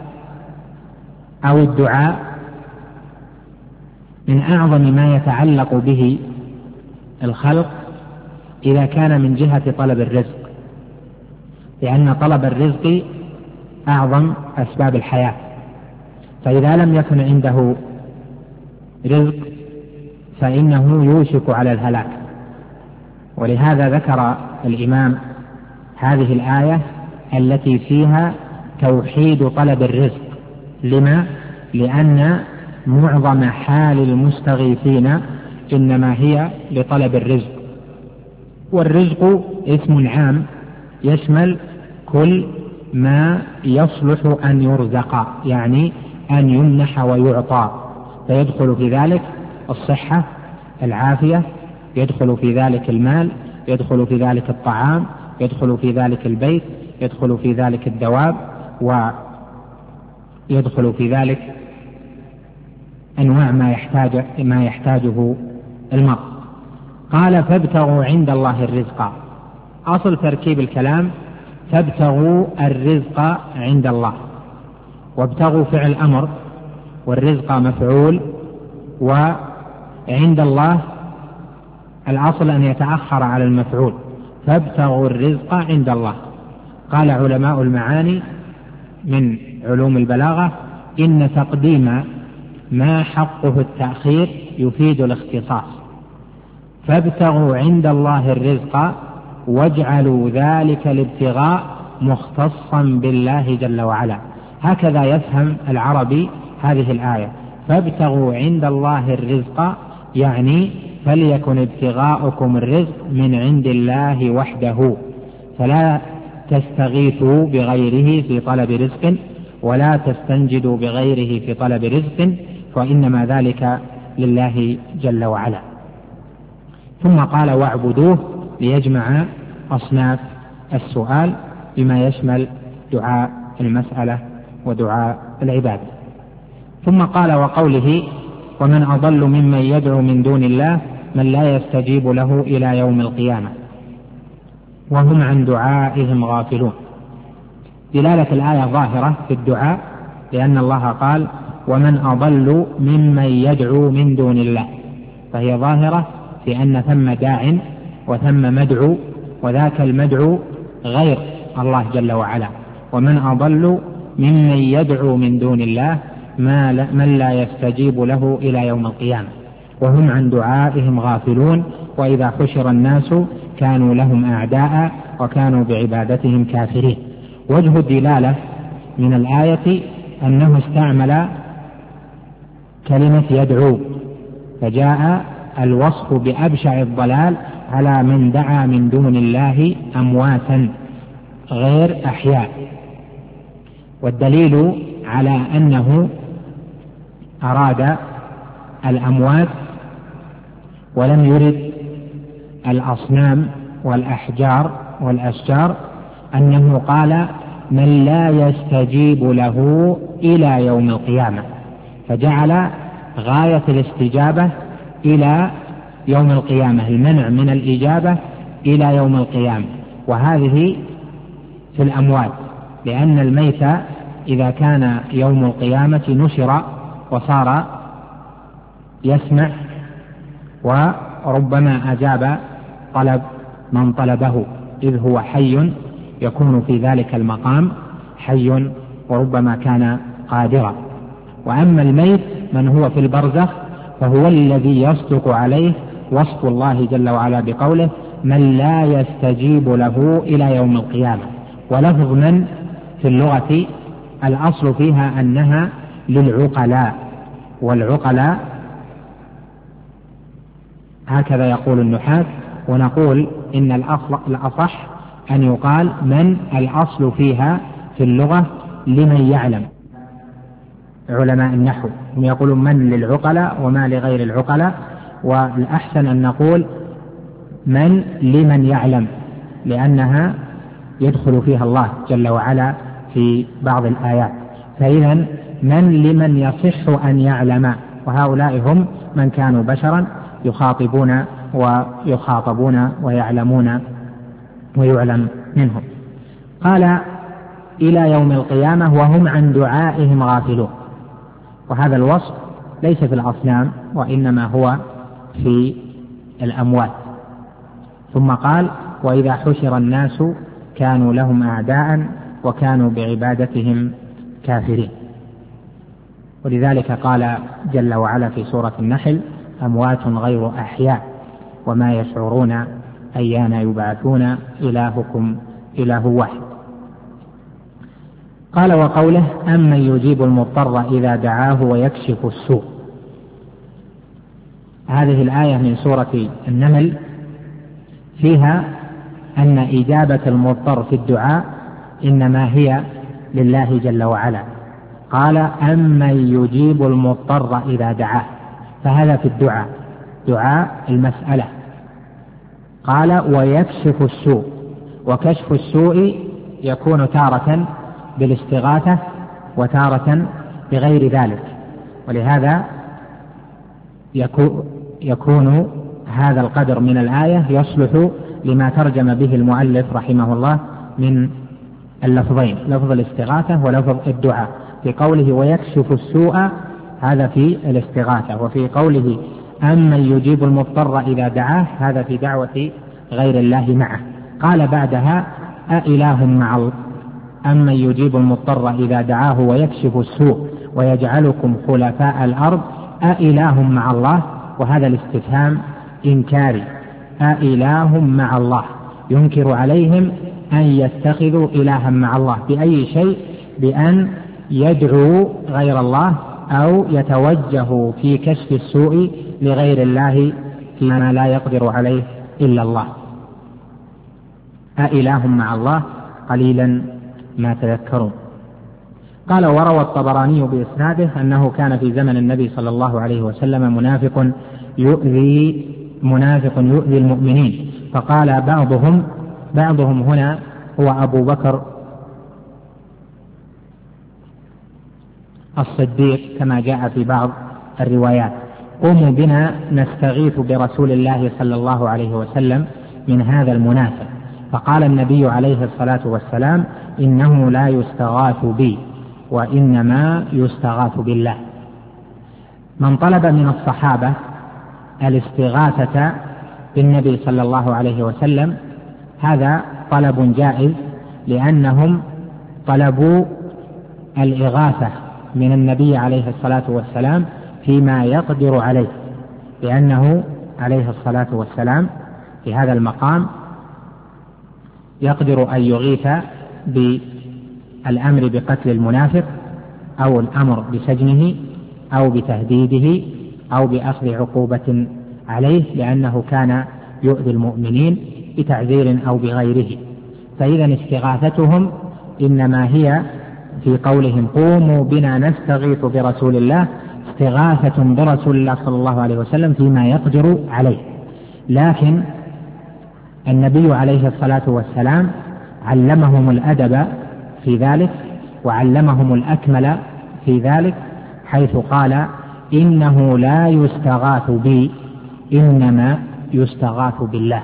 أو الدعاء من أعظم ما يتعلق به الخلق إذا كان من جهة طلب الرزق، لأن طلب الرزق أعظم أسباب الحياة، فإذا لم يكن عنده رزق فإنه يوشك على الهلاك. ولهذا ذكر الإمام هذه الآية التي فيها توحيد طلب الرزق. لما؟ لأن معظم حال المستغيثين إنما هي لطلب الرزق، والرزق اسم عام يشمل كل ما يصلح أن يرزق، يعني أن يمنح ويعطى، فيدخل في ذلك الصحة، العافية، يدخل في ذلك المال، يدخل في ذلك الطعام، يدخل في ذلك البيت، يدخل في ذلك الدواب، ويدخل في ذلك أنواع ما يحتاج ما يحتاجه المرء. قال فابتغوا عند الله الرزق. أصل تركيب الكلام فابتغوا الرزق عند الله، وابتغوا فعل أمر، والرزق مفعول، وعند الله الأصل أن يتأخر على المفعول، فابتغوا الرزق عند الله. قال علماء المعاني من علوم البلاغة إن تقديم ما حقه التأخير يفيد الاختصاص، فابتغوا عند الله الرزق واجعلوا ذلك الابتغاء مختصا بالله جل وعلا. هكذا يفهم العربي هذه الآية، فابتغوا عند الله الرزق يعني فليكن ابتغاؤكم الرزق من عند الله وحده، فلا تستغيثوا بغيره في طلب رزق، ولا تستنجدوا بغيره في طلب رزق، وإنما ذلك لله جل وعلا. ثم قال واعبدوه ليجمع أصناف السؤال بما يشمل دعاء المسألة ودعاء العبادة. ثم قال وقوله ومن أضل ممن يدعو من دون الله من لا يستجيب له إلى يوم القيامة وهم عن دعائهم غافلون. دلالة الآية ظاهرة في الدعاء، لأن الله قال ومن أضل ممن يدعو من دون الله، فهي ظاهرة في أن ثم داع وثم مدعو، وذاك المدعو غير الله جل وعلا. ومن أضل ممن يدعو من دون الله من لا يستجيب له إلى يوم القيامة وهم عن دعائهم غافلون وإذا حشر الناس كانوا لهم أعداء وكانوا بعبادتهم كافرين. وجه الدلالة من الآية أنه استعمل كلمة يدعو، فجاء الوصف بأبشع الضلال على من دعا من دون الله أمواتا غير أحياء. والدليل على أنه أراد الأموات ولم يرد الأصنام والأحجار والأشجار أنه قال من لا يستجيب له إلى يوم القيامة، فجعل غاية الاستجابة إلى يوم القيامة، المنع من الإجابة إلى يوم القيامة، وهذه في الأموات، لأن الميت إذا كان يوم القيامة نشر وصار يسمع وربما أجاب طلب من طلبه، إذ هو حي يكون في ذلك المقام حي وربما كان قادرا. وأما الميت من هو في البرزخ فهو الذي يصدق عليه وصف الله جل وعلا بقوله من لا يستجيب له إلى يوم القيامة. ولفظ من في اللغة الأصل فيها أنها للعقلاء، والعقلاء هكذا يقول النحاة، ونقول إن الأصح أن يقال من الأصل فيها في اللغة لمن يعلم. علماء النحو هم يقولون من للعقلاء وما لغير العقلاء، والأحسن أن نقول من لمن يعلم، لأنها يدخل فيها الله جل وعلا في بعض الآيات. فإذا من لمن يصح أن يعلم، وهؤلاء هم من كانوا بشرا يخاطبون ويخاطبون ويعلمون ويعلم منهم. قال إلى يوم القيامة وهم عن دعائهم غافلون، وهذا الوصف ليس في الأصنام وإنما هو في الأموات. ثم قال وإذا حشر الناس كانوا لهم أعداء وكانوا بعبادتهم كافرين. ولذلك قال جل وعلا في سورة النحل أموات غير أحياء وما يشعرون أيان يبعثون إلهكم إله واحد. قال وقوله أمن يجيب المضطر إذا دعاه ويكشف السوء. هذه الآية من سورة النمل فيها أن إجابة المضطر في الدعاء إنما هي لله جل وعلا. قال أمن يجيب المضطر إذا دعاه، فهذا في الدعاء دعاء المسألة. قال ويكشف السوء، وكشف السوء يكون تارة بالاستغاثة وتارة بغير ذلك، ولهذا يكون هذا القدر من الآية يصلح لما ترجم به المؤلف رحمه الله من اللفظين، لفظ الاستغاثة ولفظ الدعاء. في قوله ويكشف السوء هذا في الاستغاثة، وفي قوله أمن يجيب المضطر إذا دعاه هذا في دعوة غير الله معه. قال بعدها أإله مع الله، أمن يجيب المضطر إذا دعاه ويكشف السوء ويجعلكم خلفاء الأرض أإله مع الله، وهذا الاستفهام إنكاري. أإله مع الله، ينكر عليهم أن يتخذوا إلها مع الله بأي شيء، بأن يدعوا غير الله أو يتوجهوا في كشف السوء لغير الله فيما لا يقدر عليه إلا الله. أإله مع الله قليلا ما تذكرون. قال وروى الطبراني بإسناده أنه كان في زمن النبي صلى الله عليه وسلم منافق يؤذي منافق يؤذي المؤمنين، فقال بعضهم بعضهم هنا هو أبو بكر الصديق كما جاء في بعض الروايات قوموا بنا نستغيث برسول الله صلى الله عليه وسلم من هذا المنافق. فقال النبي عليه الصلاة والسلام إنه لا يستغاث بي وإنما يستغاث بالله. من طلب من الصحابة الاستغاثة بالنبي صلى الله عليه وسلم هذا طلب جائز، لأنهم طلبوا الإغاثة من النبي عليه الصلاة والسلام فيما يقدر عليه، لأنه عليه الصلاة والسلام في هذا المقام يقدر أن يغيث بالأمر بقتل المنافق أو الأمر بسجنه أو بتهديده أو بأخذ عقوبة عليه، لأنه كان يؤذي المؤمنين بتعذير أو بغيره. فإذا استغاثتهم إنما هي في قولهم قوموا بنا نستغيث برسول الله، استغاثة برسول الله صلى الله عليه وسلم فيما يقدر عليه. لكن النبي عليه الصلاة والسلام علمهم الأدب في ذلك وعلمهم الأكمل في ذلك، حيث قال إنه لا يستغاث بي إنما يستغاث بالله.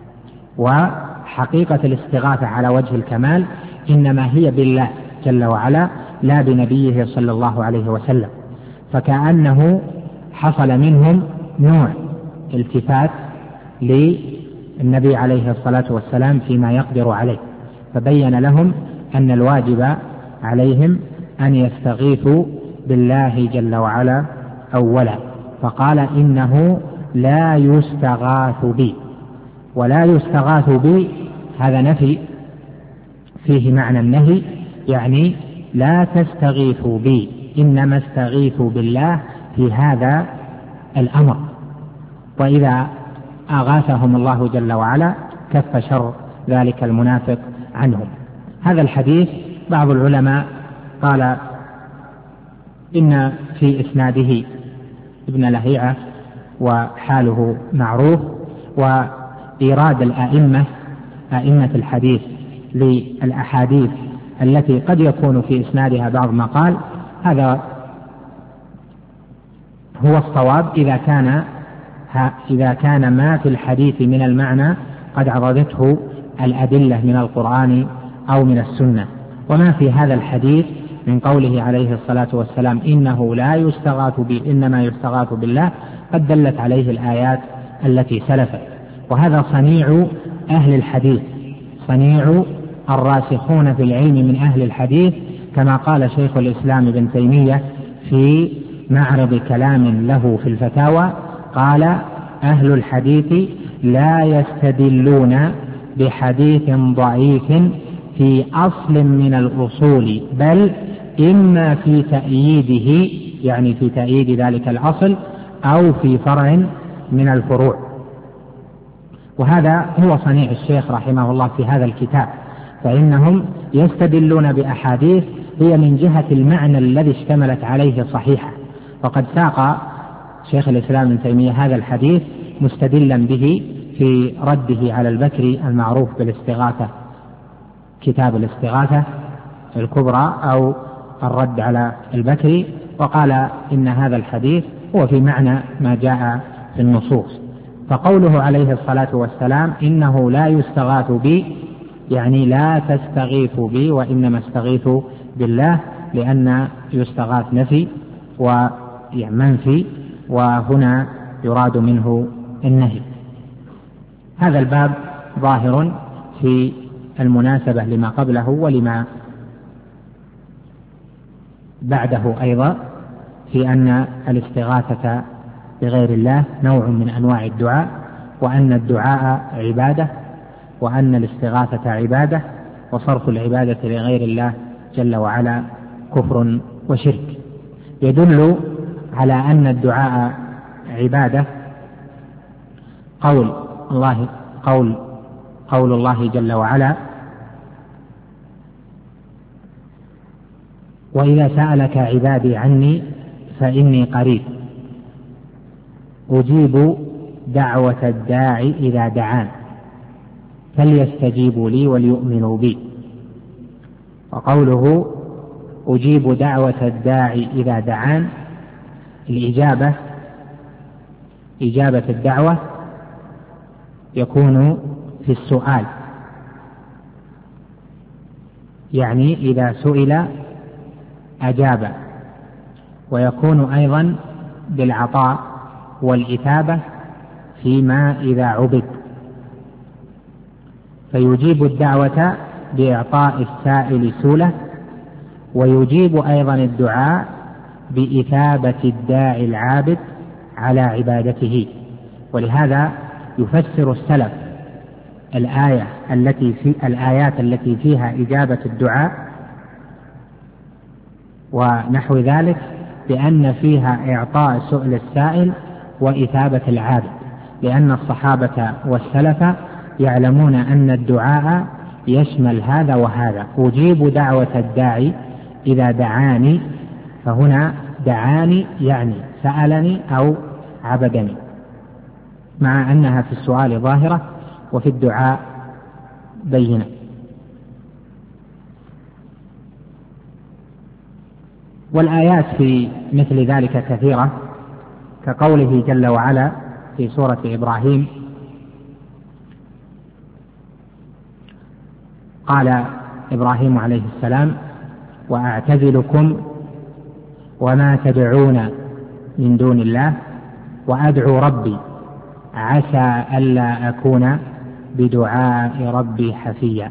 وحقيقة الاستغاثة على وجه الكمال إنما هي بالله جل وعلا لا بنبيه صلى الله عليه وسلم. فكأنه حصل منهم نوع التفات للنبي عليه الصلاة والسلام فيما يقدر عليه، فبين لهم أن الواجب عليهم أن يستغيثوا بالله جل وعلا أولا. فقال إنه لا يستغاث بي، ولا يستغاث بي هذا نفي فيه معنى النهي، يعني لا تستغيثوا بي إنما استغيثوا بالله في هذا الأمر. وإذا أغاثهم الله جل وعلا كف شر ذلك المنافق عنهم. هذا الحديث بعض العلماء قال إن في إسناده ابن لهيعة وحاله معروف، وإيراد الأئمة أئمة الحديث للأحاديث التي قد يكون في إسنادها بعض ما قال هذا هو الصواب إذا كان إذا كان ما في الحديث من المعنى قد عرضته الأدلة من القرآن أو من السنة. وما في هذا الحديث من قوله عليه الصلاة والسلام إنه لا يستغاث بي إنما يستغاث بالله قد دلت عليه الآيات التي سلفت. وهذا صنيع أهل الحديث، صنيع الراسخون في العلم من أهل الحديث، كما قال شيخ الإسلام ابن تيمية في معرض كلام له في الفتاوى، قال: أهل الحديث لا يستدلون بحديث ضعيف في أصل من الأصول، بل إما في تأييده، يعني في تأييد ذلك الأصل، أو في فرع من الفروع. وهذا هو صنيع الشيخ رحمه الله في هذا الكتاب، فإنهم يستدلون بأحاديث هي من جهة المعنى الذي اشتملت عليه صحيحة. وقد ساق شيخ الإسلام ابن تيمية هذا الحديث مستدلا به في رده على البكري المعروف بالاستغاثة، كتاب الاستغاثة الكبرى أو الرد على البكري، وقال إن هذا الحديث هو في معنى ما جاء في النصوص. فقوله عليه الصلاة والسلام: إنه لا يستغاث بي، يعني لا تستغيثوا بي وإنما استغيثوا بالله، لأن يستغاث نفي ومنفي، وهنا يراد منه النهي. هذا الباب ظاهر في المناسبة لما قبله ولما بعده أيضا، في أن الاستغاثة بغير الله نوع من أنواع الدعاء، وأن الدعاء عبادة، وأن الاستغاثة عبادة، وصرف العبادة لغير الله جل وعلا كفر وشرك. يدل على أن الدعاء عبادة قول الله قول قول الله جل وعلا: وإذا سألك عبادي عني فإني قريب أجيب دعوة الداعي إذا دعان فليستجيبوا لي وليؤمنوا بي. وقوله أجيب دعوة الداعي إذا دعان، الإجابة إجابة الدعوة يكون في السؤال، يعني إذا سئل أجاب، ويكون أيضا بالعطاء والإثابة فيما إذا عبد، فيجيب الدعوة بإعطاء السائل سؤله، ويجيب أيضا الدعاء بإثابة الداعي العابد على عبادته. ولهذا يفسر السلف الآية التي في الآيات التي فيها إجابة الدعاء ونحو ذلك بأن فيها إعطاء سؤل السائل وإثابة العابد، لأن الصحابة والسلف يعلمون أن الدعاء يشمل هذا وهذا. أجيب دعوة الداعي إذا دعاني، فهنا دعاني يعني سألني أو عبدني، مع أنها في السؤال ظاهرة وفي الدعاء بينة. والآيات في مثل ذلك كثيرة، كقوله جل وعلا في سورة إبراهيم: قال إبراهيم عليه السلام: وأعتزلكم وما تدعون من دون الله وأدعو ربي عسى ألا أكون بدعاء ربي حفيا،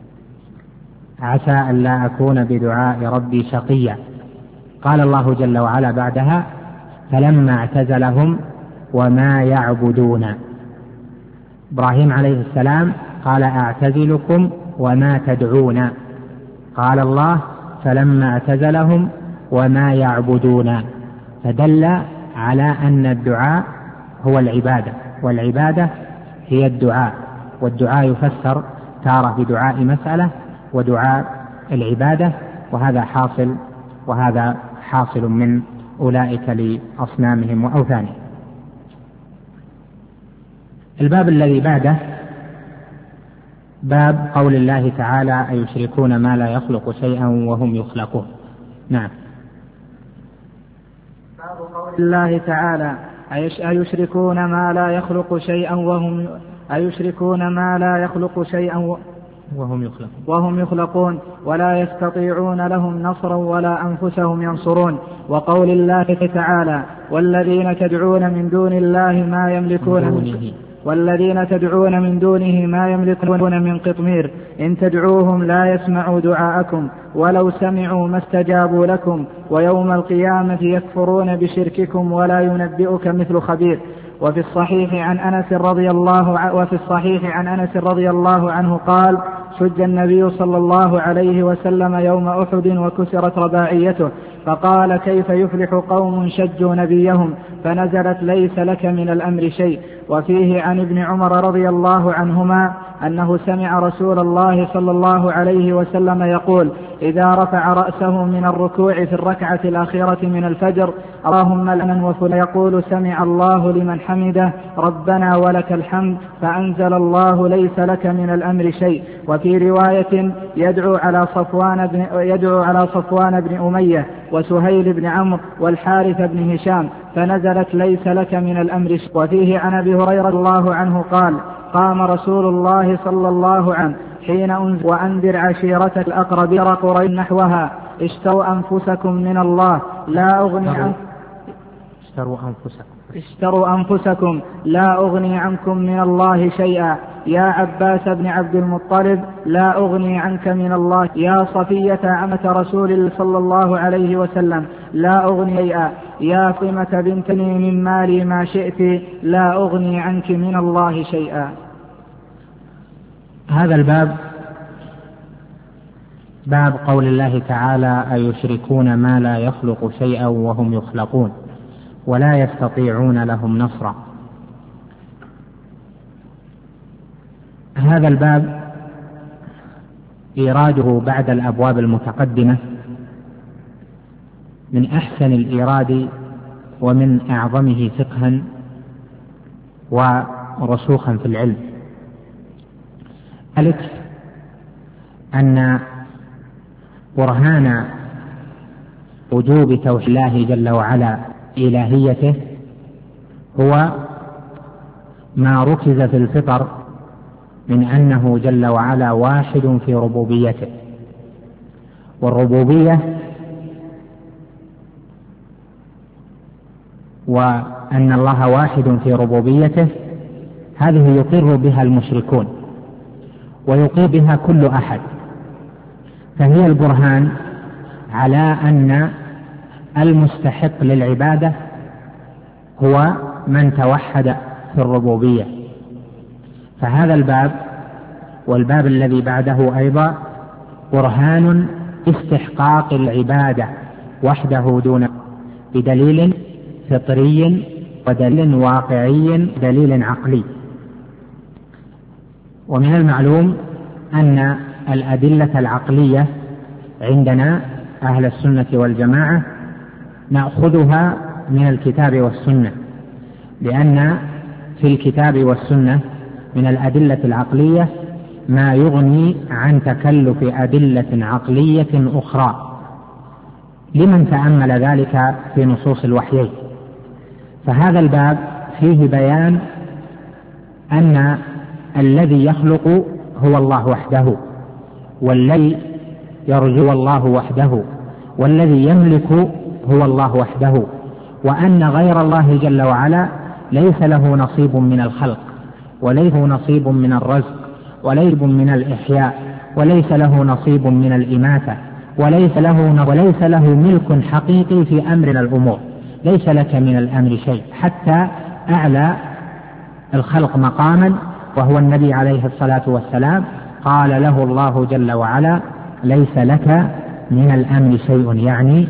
عسى ألا أكون بدعاء ربي شقيا. قال الله جل وعلا بعدها: فلما اعتزلهم وما يعبدون. إبراهيم عليه السلام قال: أعتزلكم وما تدعون. قال الله: فلما اعتزلهم وما يعبدون. فدل على أن الدعاء هو العبادة، والعبادة هي الدعاء، والدعاء يفسر تارة بدعاء مسألة ودعاء العبادة، وهذا حاصل وهذا حاصل من أولئك لأصنامهم وأوثانهم. الباب الذي بعده باب قول الله تعالى: أيشركون ما لا يخلق شيئا وهم يخلقون. نعم. باب قول الله تعالى: أيشركون ما لا يخلق شيئا وهم أيشركون ما لا يخلق شيئا و... وهم يخلقون وهم يخلقون ولا يستطيعون لهم نصرا ولا أنفسهم ينصرون. وقول الله تعالى: والذين تدعون من دون الله ما يملكون من والذين تدعون من دونه ما يملكون من قطمير إن تدعوهم لا يسمعوا دعاءكم ولو سمعوا ما استجابوا لكم ويوم القيامة يكفرون بشرككم ولا ينبئك مثل خبير. وفي الصحيح عن أنس رضي الله عنه وفي الصحيح عن أنس رضي الله عنه قال: شج النبي صلى الله عليه وسلم يوم أحد وكسرت رباعيته، فقال: كيف يفلح قوم شجوا نبيهم؟ فنزلت: ليس لك من الأمر شيء. وفيه عن ابن عمر رضي الله عنهما أنه سمع رسول الله صلى الله عليه وسلم يقول: إذا رفع رأسه من الركوع في الركعة الأخيرة من الفجر: اللهم لنا وفلان، يقول: سمع الله لمن حمده ربنا ولك الحمد، فأنزل الله: ليس لك من الأمر شيء. وفي رواية: يدعو على صفوان بن, يدعو على صفوان بن أمية وسهيل بن عمرو والحارث بن هشام، فنزلت: ليس لك من الأمر شيء. وفيه عن أبي هريرة الله عنه قال: قام رسول الله صلى الله عليه وسلم حين أنزل: وأنذر عشيرتك الأقربين قريش نحوها: اشتروا أنفسكم من الله لا أغني عنكم اشتروا أنفسكم اشتروا أنفسكم لا أغني عنكم من الله شيئا. يا عباس بن عبد المطلب: لا أغني عنك من الله. يا صفية عمة رسول الله صلى الله عليه وسلم: لا أغني شيئا. يا فاطمة بنتني من مالي ما شئت، لا أغني عنك من الله شيئا. هذا الباب باب قول الله تعالى: أيشركون ما لا يخلق شيئا وهم يخلقون ولا يستطيعون لهم نصرا. هذا الباب إيراده بعد الأبواب المتقدمة من أحسن الإيراد ومن أعظمه فقها ورسوخا في العلم. ذلك أن برهان وجوب توحيد الله جل وعلا إلهيته هو ما ركز في الفطر من أنه جل وعلا واحد في ربوبيته، والربوبية وأن الله واحد في ربوبيته هذه يقر بها المشركون ويقر بها كل أحد، فهي البرهان على أن المستحق للعبادة هو من توحد في الربوبية. فهذا الباب والباب الذي بعده أيضا برهان استحقاق العبادة وحده دون بدليل فطري ودليل واقعي دليل عقلي. ومن المعلوم أن الأدلة العقلية عندنا أهل السنة والجماعة نأخذها من الكتاب والسنة، لأن في الكتاب والسنة من الأدلة العقلية ما يغني عن تكلف أدلة عقلية أخرى لمن تأمل ذلك في نصوص الوحيين. فهذا الباب فيه بيان أن الذي يخلق هو الله وحده، والذي يرجو الله وحده، والذي يملك هو الله وحده، وأن غير الله جل وعلا ليس له نصيب من الخلق، وليس له نصيب من الرزق، وليس من الإحياء، وليس له نصيب من الإماتة، وليس له وليس له ملك حقيقي في أمر الأمور. ليس لك من الأمر شيء، حتى أعلى الخلق مقاما وهو النبي عليه الصلاة والسلام قال له الله جل وعلا: ليس لك من الأمر شيء، يعني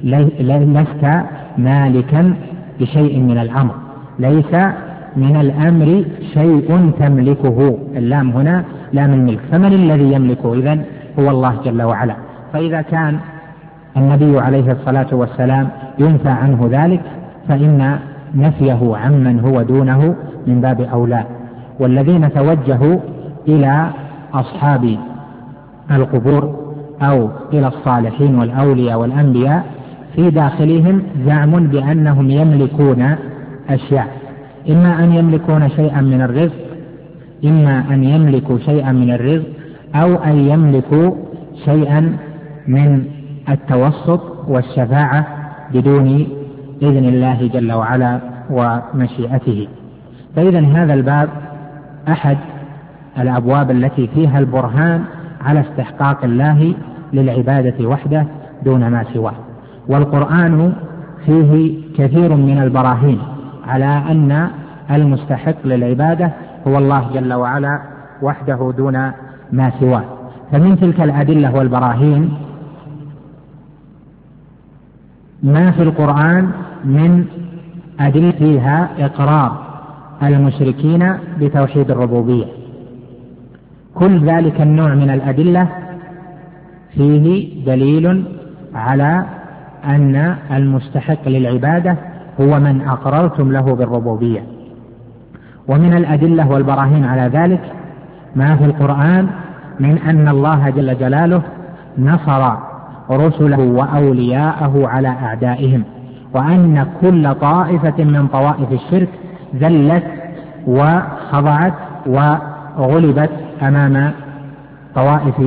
لست مالكا بشيء من الأمر، ليس من الأمر شيء تملكه. اللام هنا لام الملك، فمن الذي يملكه إذن؟ هو الله جل وعلا. فإذا كان النبي عليه الصلاة والسلام ينفى عنه ذلك فإن نفيه عمن هو دونه من باب أولى. والذين توجهوا إلى أصحاب القبور أو إلى الصالحين والأولياء والأنبياء في داخلهم زعم بأنهم يملكون أشياء، إما أن يملكون شيئا من الرزق، إما أن يملكوا شيئا من الرزق أو أن يملكوا شيئا من التوسط والشفاعة بدون إذن الله جل وعلا ومشيئته. فإذن هذا الباب أحد الأبواب التي فيها البرهان على استحقاق الله للعبادة وحده دون ما سواه. والقرآن فيه كثير من البراهين على أن المستحق للعبادة هو الله جل وعلا وحده دون ما سواه. فمن تلك الأدلة والبراهين ما في القرآن من أدلة فيها إقرار المشركين بتوحيد الربوبية. كل ذلك النوع من الأدلة فيه دليل على أن المستحق للعبادة هو من أقررتم له بالربوبية. ومن الأدلة والبراهين على ذلك ما في القرآن من أن الله جل جلاله نصر رسله وأولياءه على أعدائهم، وأن كل طائفة من طوائف الشرك ذلت وخضعت وغلبت أمام طوائف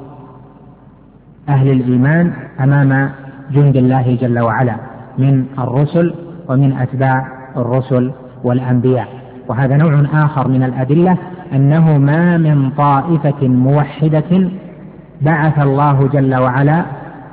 أهل الإيمان، أمام جند الله جل وعلا من الرسل ومن أتباع الرسل والأنبياء. وهذا نوع آخر من الأدلة أنه ما من طائفة موحدة بعث الله جل وعلا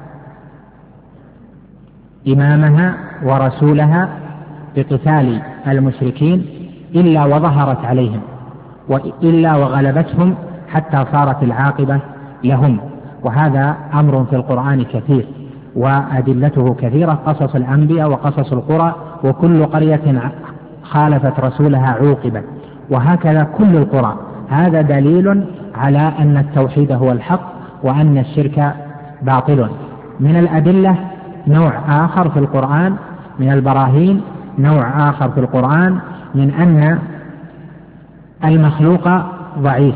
إمامها ورسولها بقتال المشركين إلا وظهرت عليهم وإلا وغلبتهم حتى صارت العاقبة لهم. وهذا أمر في القرآن كثير وأدلته كثيرة، قصص الأنبياء وقصص القرى، وكل قرية خالفت رسولها عوقبت، وهكذا كل القرى. هذا دليل على أن التوحيد هو الحق وأن الشرك باطل. من الأدلة نوع آخر في القرآن من البراهين، نوع آخر في القرآن من أن المخلوق ضعيف،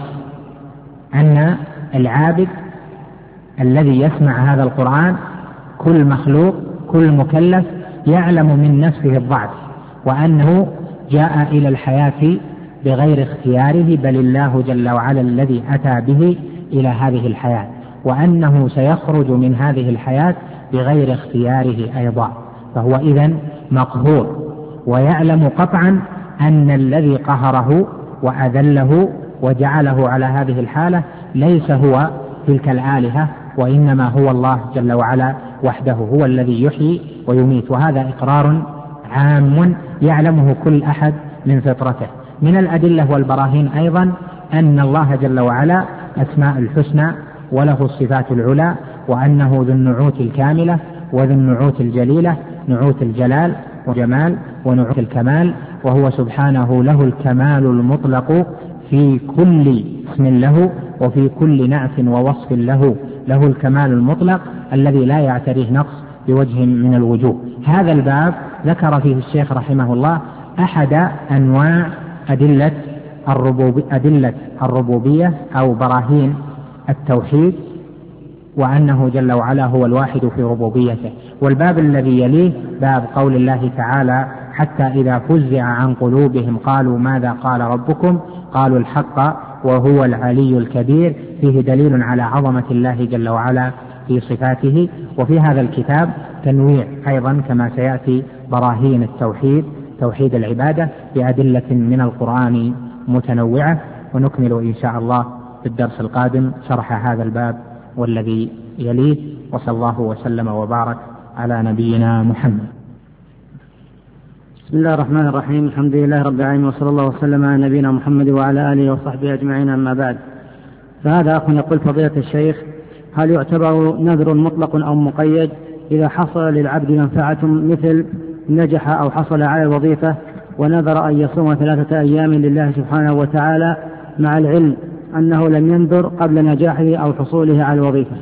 أن العابد الذي يسمع هذا القرآن كل مخلوق كل مكلف يعلم من نفسه الضعف، وأنه جاء إلى الحياة بغير اختياره، بل الله جل وعلا الذي أتى به إلى هذه الحياة، وأنه سيخرج من هذه الحياة بغير اختياره أيضا. فهو إذن مقهور، ويعلم قطعا أن الذي قهره وأذله وجعله على هذه الحالة ليس هو تلك الآلهة، وإنما هو الله جل وعلا وحده، هو الذي يحيي ويميت. وهذا إقرار عام يعلمه كل أحد من فطرته. من الأدلة والبراهين أيضا أن الله جل وعلا أسماء الحسنى وله الصفات العلى، وأنه ذو النعوت الكاملة وذو النعوت الجليلة، نعوت الجلال وجمال ونعوت الكمال، وهو سبحانه له الكمال المطلق في كل اسم له وفي كل نعت ووصف له، له الكمال المطلق الذي لا يعتريه نقص بوجه من الوجوه. هذا الباب ذكر فيه الشيخ رحمه الله أحد أنواع أدلة الربوبية, أدلة الربوبية أو براهين التوحيد، وأنه جل وعلا هو الواحد في ربوبيته. والباب الذي يليه باب قول الله تعالى حتى إذا فزع عن قلوبهم قالوا ماذا قال ربكم قالوا الحق وهو العلي الكبير، فيه دليل على عظمة الله جل وعلا في صفاته. وفي هذا الكتاب تنويع أيضا كما سيأتي براهين التوحيد، توحيد العبادة، بأدلة من القرآن متنوعة. ونكمل إن شاء الله في الدرس القادم شرح هذا الباب والذي يليه. وصلى الله وسلم وبارك على نبينا محمد. بسم الله الرحمن الرحيم، الحمد لله رب العالمين، وصلى الله وسلم على نبينا محمد وعلى آله وصحبه أجمعين، أما بعد. فهذا أخ يقول فضيلة الشيخ: هل يعتبر نذر مطلق أو مقيد إذا حصل للعبد منفعة مثل نجح أو حصل على الوظيفة ونذر أن يصوم ثلاثة أيام لله سبحانه وتعالى مع العلم أنه لم ينذر قبل نجاحه أو حصوله على الوظيفة؟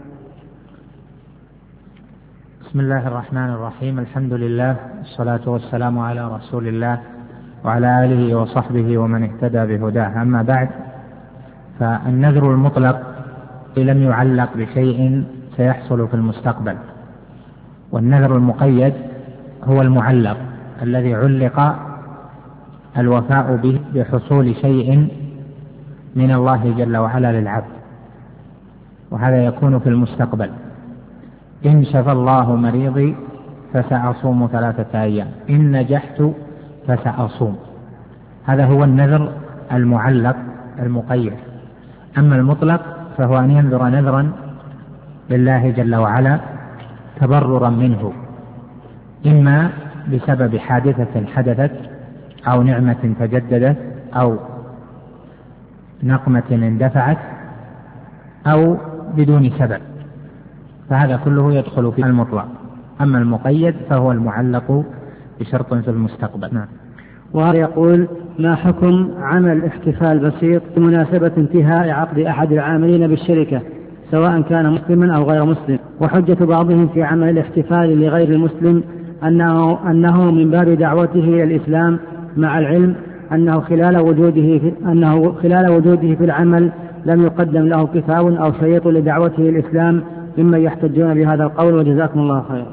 بسم الله الرحمن الرحيم، الحمد لله والصلاة والسلام على رسول الله وعلى آله وصحبه ومن اهتدى بهداه. أما بعد، فالنذر المطلق لم يعلق بشيء سيحصل في المستقبل، والنذر المقيد هو المعلق الذي علق الوفاء به بحصول شيء من الله جل وعلا للعبد، وهذا يكون في المستقبل. إن شفى الله مريضي فسأصوم ثلاثة أيام، إن نجحت فسأصوم. هذا هو النذر المعلق المقيد. أما المطلق فهو أن ينذر نذرا لله جل وعلا تبررا منه، إما بسبب حادثة حدثت أو نعمة تجددت أو نقمة اندفعت أو بدون سبب، فهذا كله يدخل في المطلق. أما المقيد فهو المعلق بشرط في المستقبل. نعم. وهذا يقول: ما حكم عمل احتفال بسيط بمناسبة انتهاء عقد أحد العاملين بالشركة سواء كان مسلما أو غير مسلم؟ وحجة بعضهم في عمل الاحتفال لغير المسلم أنه, أنه من باب دعوته إلى الإسلام، مع العلم أنه خلال وجوده في, أنه خلال وجوده في العمل لم يقدم له كتاب أو شريط لدعوته إلى الإسلام، ممن يحتجون بهذا القول، وجزاكم الله خيرا.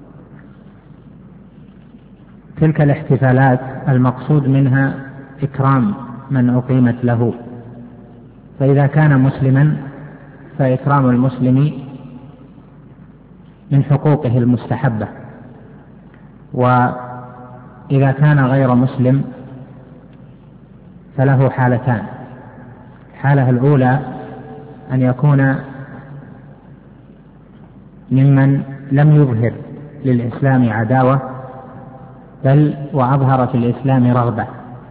تلك الاحتفالات المقصود منها إكرام من أقيمت له، فإذا كان مسلما فإكرام المسلم من حقوقه المستحبة، وإذا كان غير مسلم فله حالتان: الحالة الأولى أن يكون ممن لم يظهر للإسلام عداوة بل وأظهر في الإسلام رغبة،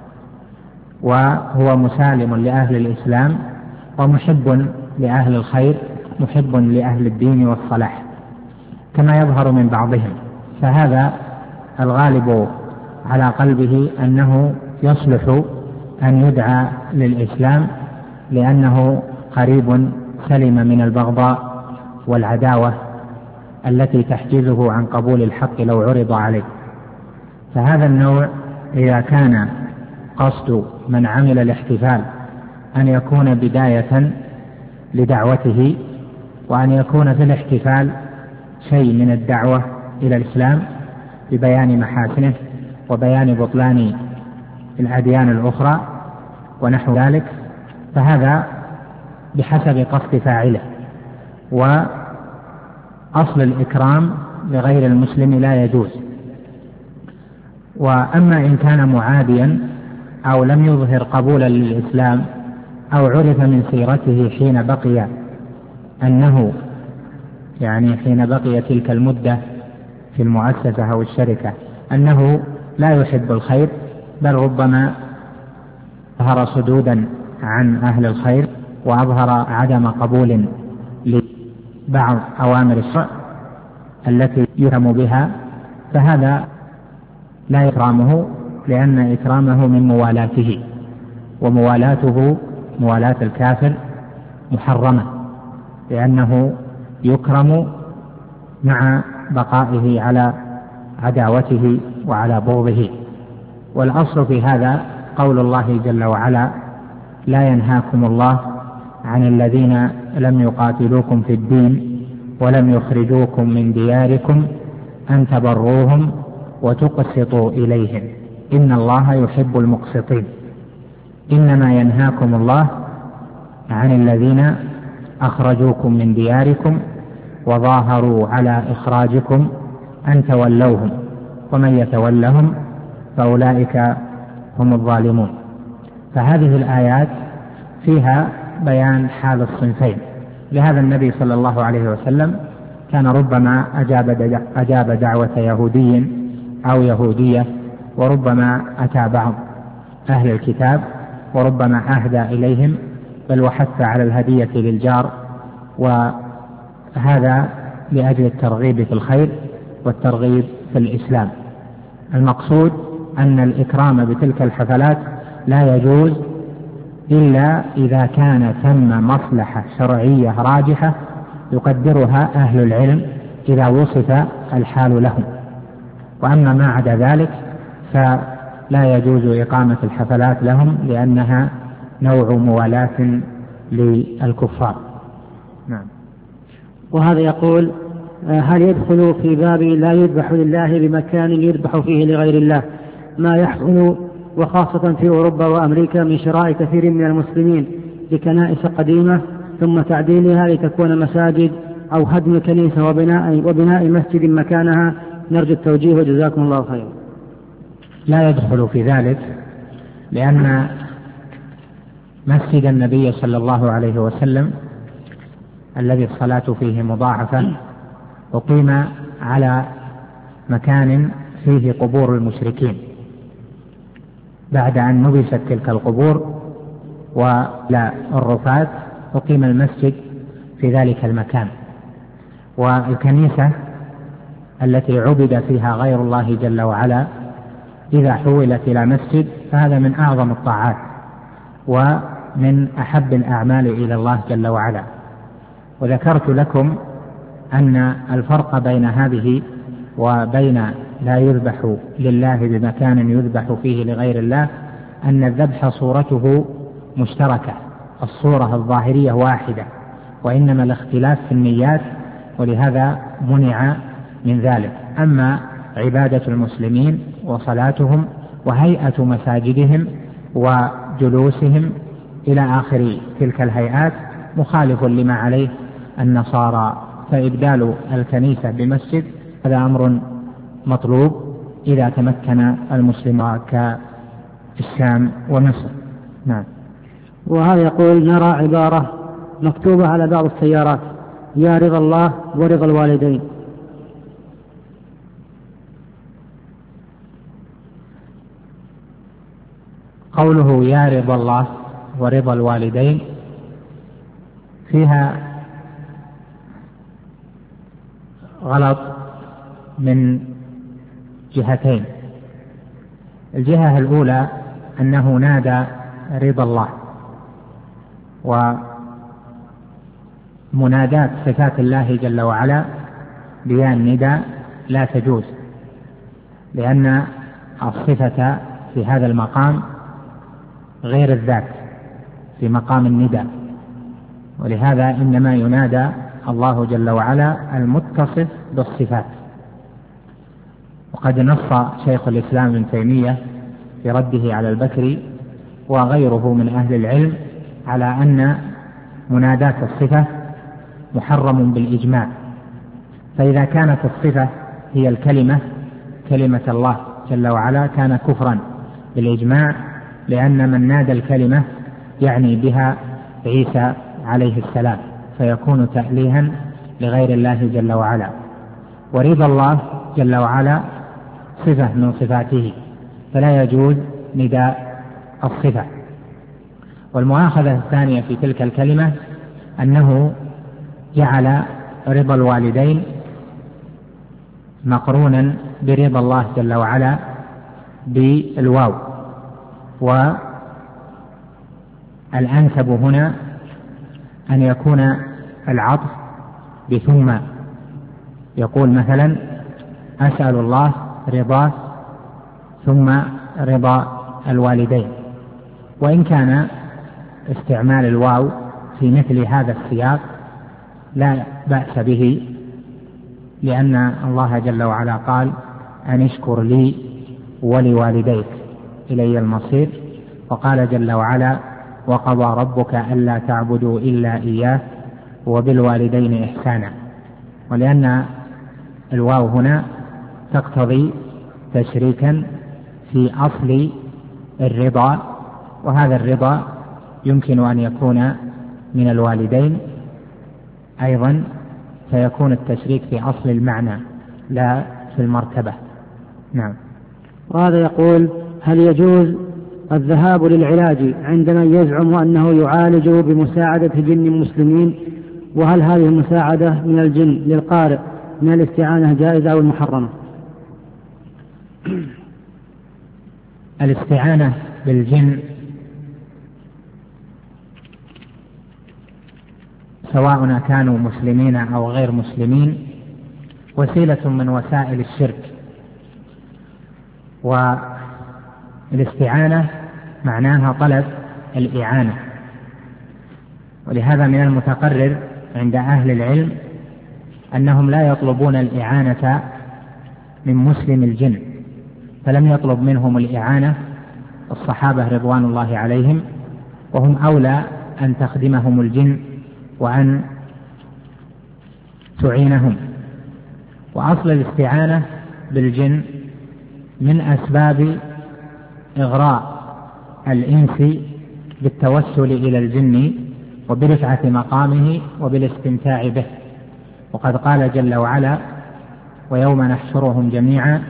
وهو مسالم لأهل الإسلام ومحب لأهل الخير، محب لأهل الدين والصلاح كما يظهر من بعضهم، فهذا الغالب على قلبه أنه يصلح أن يدعى للإسلام لأنه قريب سلم من البغضاء والعداوة التي تحجزه عن قبول الحق لو عرض عليه. فهذا النوع إذا كان قصد من عمل الاحتفال أن يكون بداية لدعوته، وأن يكون في الاحتفال شيء من الدعوة إلى الإسلام ببيان محاسنه وبيان بطلان الأديان الأخرى ونحو ذلك، فهذا بحسب قصد فاعله. وأصل الإكرام لغير المسلم لا يجوز. وأما إن كان معاديا أو لم يظهر قبولا للإسلام أو عرف من سيرته حين بقي أنه يعني حين بقي تلك المدة في المؤسسة أو الشركة أنه لا يحب الخير، بل ربما ظهر صدودا عن أهل الخير وأظهر عدم قبول لبعض أوامر الشرع التي يهم بها، فهذا لا إكرامه، لأن إكرامه من موالاته، وموالاته موالاة الكافر محرمة، لأنه يكرم مع بقائه على عداوته وعلى بغضه. والأصل في هذا قول الله جل وعلا: لا ينهاكم الله عن الذين لم يقاتلوكم في الدين ولم يخرجوكم من دياركم أن تبروهم وتقسطوا إليهم إن الله يحب المقسطين. إنما ينهاكم الله عن الذين أخرجوكم من دياركم وظاهروا على إخراجكم أن تولوهم ومن يتولهم فأولئك هم الظالمون. فهذه الآيات فيها بيان حال الصنفين. لهذا النبي صلى الله عليه وسلم كان ربما أجاب, أجاب دعوة يهودي أو يهودية، وربما أتى بعض أهل الكتاب، وربما أهدى إليهم، بل وحث على الهدية للجار، وهذا لأجل الترغيب في الخير والترغيب في الإسلام. المقصود أن الإكرام بتلك الحفلات لا يجوز إلا إذا كان ثم مصلحة شرعية راجحة يقدرها أهل العلم إذا وصف الحال لهم. وأما ما عدا ذلك فلا يجوز إقامة الحفلات لهم، لأنها نوع موالاة للكفار. نعم. وهذا يقول: هل يدخل في باب لا يذبح لله بمكان يذبح فيه لغير الله ما يحصل وخاصة في أوروبا وأمريكا من شراء كثير من المسلمين لكنائس قديمة ثم تعديلها لتكون مساجد، أو هدم كنيسة وبناء, وبناء مسجد مكانها؟ نرجو التوجيه وجزاكم الله خيرا. لا يدخل في ذلك، لأن مسجد النبي صلى الله عليه وسلم الذي الصلاة فيه مضاعفة أقيم على مكان فيه قبور المشركين، بعد أن نبشت تلك القبور ولا الرفات أقيم المسجد في ذلك المكان. والكنيسة التي عبد فيها غير الله جل وعلا إذا حولت إلى مسجد فهذا من أعظم الطاعات ومن أحب الأعمال إلى الله جل وعلا. وذكرت لكم أن الفرق بين هذه وبين لا يذبح لله بمكان يذبح فيه لغير الله أن الذبح صورته مشتركة، الصورة الظاهرية واحدة، وإنما الاختلاف في النيات، ولهذا منع من ذلك. أما عبادة المسلمين وصلاتهم وهيئة مساجدهم وجلوسهم إلى آخر تلك الهيئات مخالف لما عليه النصارى، فإبدال الكنيسة بمسجد هذا أمر مطلوب إذا تمكن المسلمون كالشام ومصر. نعم. وهذا يقول: نرى عبارة مكتوبة على بعض السيارات: يا رضا الله ورضا الوالدين. قوله يا رضا الله ورضا الوالدين فيها غلط من جهتين. الجهة الأولى أنه نادى رضا الله، ومنادات صفات الله جل وعلا بيا النداء لا تجوز، لأن الصفة في هذا المقام غير الذات في مقام النداء، ولهذا إنما ينادى الله جل وعلا المتصف بالصفات. وقد نص شيخ الإسلام ابن تيمية في رده على البكري وغيره من أهل العلم على أن منادات الصفة محرم بالإجماع، فإذا كانت الصفة هي الكلمة كلمة الله جل وعلا كان كفرا بالإجماع، لأن من نادى الكلمة يعني بها عيسى عليه السلام، فيكون تأليها لغير الله جل وعلا. ورضا الله جل وعلا صفة من صفاته، فلا يجوز نداء الصفة. والمؤاخذة الثانية في تلك الكلمة أنه جعل رضا الوالدين مقرونا برضا الله جل وعلا بالواو، والأنسب هنا أن يكون العطف بثم، يقول مثلا أسأل الله رضاه ثم رضا الوالدين. وإن كان استعمال الواو في مثل هذا السياق لا بأس به، لأن الله جل وعلا قال أن اشكر لي ولوالديك إلي المصير، وقال جل وعلا وقضى ربك ألا تعبدوا إلا إياه وبالوالدين إحسانا. ولأن الواو هنا تقتضي تشريكا في أصل الرضا، وهذا الرضا يمكن أن يكون من الوالدين أيضا، فيكون التشريك في أصل المعنى لا في المرتبة. نعم. وهذا يقول: هل يجوز الذهاب للعلاج عندما يزعم أنه يعالج بمساعدة جن المسلمين؟ وهل هذه المساعدة من الجن للقارئ من الاستعانة جائزة أو محرمة؟ الاستعانة بالجن سواء كانوا مسلمين أو غير مسلمين وسيلة من وسائل الشرك، والاستعانة معناها طلب الإعانة. ولهذا من المتقرر عند أهل العلم أنهم لا يطلبون الإعانة من مسلم الجن، فلم يطلب منهم الإعانة الصحابة رضوان الله عليهم، وهم أولى أن تخدمهم الجن وأن تعينهم. وأصل الاستعانة بالجن من أسباب إغراء الإنس بالتوسل إلى الجن وبرفعة مقامه وبالاستمتاع به. وقد قال جل وعلا: ويوم نحشرهم جميعا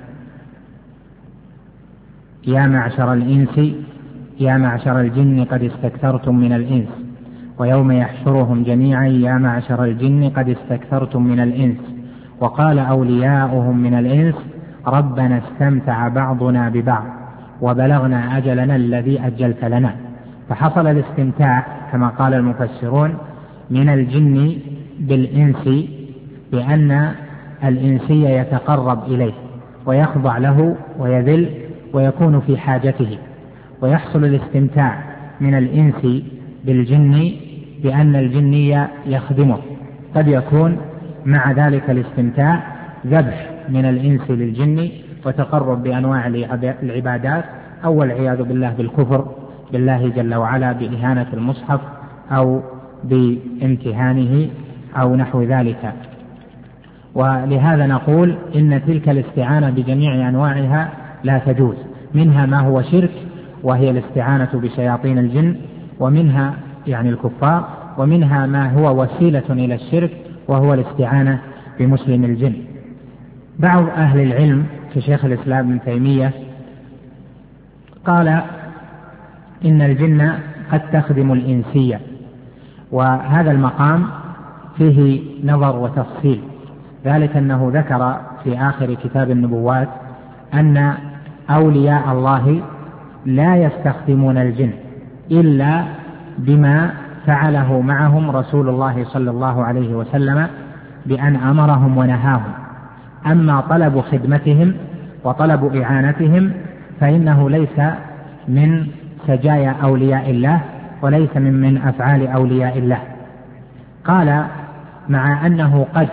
يا معشر الإنس يا معشر الجن قد استكثرتم من الإنس، ويوم يحشرهم جميعا يا معشر الجن قد استكثرتم من الإنس. وقال أولياؤهم من الإنس: ربنا استمتع بعضنا ببعض وبلغنا أجلنا الذي أجلت لنا. فحصل الاستمتاع كما قال المفسرون من الجن بالإنس، بأن الإنسي يتقرب إليه ويخضع له ويذل ويكون في حاجته، ويحصل الاستمتاع من الإنس بالجن بأن الجني يخدمه. قد يكون مع ذلك الاستمتاع ذبح من الإنس للجن وتقرب بأنواع العبادات، أو والعياذ بالله بالكفر بالله جل وعلا بإهانة المصحف أو بامتهانه أو نحو ذلك. ولهذا نقول إن تلك الاستعانة بجميع أنواعها لا تجوز. منها ما هو شرك وهي الاستعانة بشياطين الجن، ومنها يعني الكفار، ومنها ما هو وسيلة إلى الشرك وهو الاستعانة بمسلم الجن. بعض أهل العلم كشيخ الإسلام ابن تيمية قال إن الجن قد تخدم الإنسية، وهذا المقام فيه نظر وتفصيل، ذلك أنه ذكر في آخر كتاب النبوات أن أولياء الله لا يستخدمون الجن إلا بما فعله معهم رسول الله صلى الله عليه وسلم بأن أمرهم ونهاهم. أما طلب خدمتهم وطلب إعانتهم فإنه ليس من سجايا أولياء الله وليس من من أفعال أولياء الله. قال مع أنه قد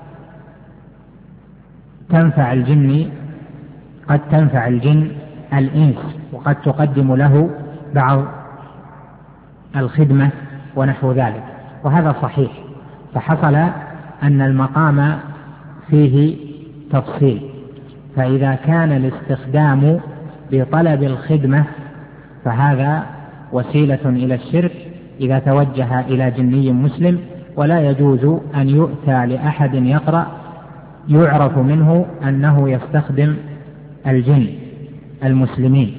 تنفع الجن قد تنفع الجن الإنس وقد تقدم له بعض الخدمة ونحو ذلك، وهذا صحيح. فحصل أن المقام فيه تفصيل، فإذا كان الاستخدام بطلب الخدمة فهذا وسيلة إلى الشرك إذا توجه إلى جني مسلم، ولا يجوز أن يؤتى لأحد يقرأ يعرف منه أنه يستخدم الجن المسلمين.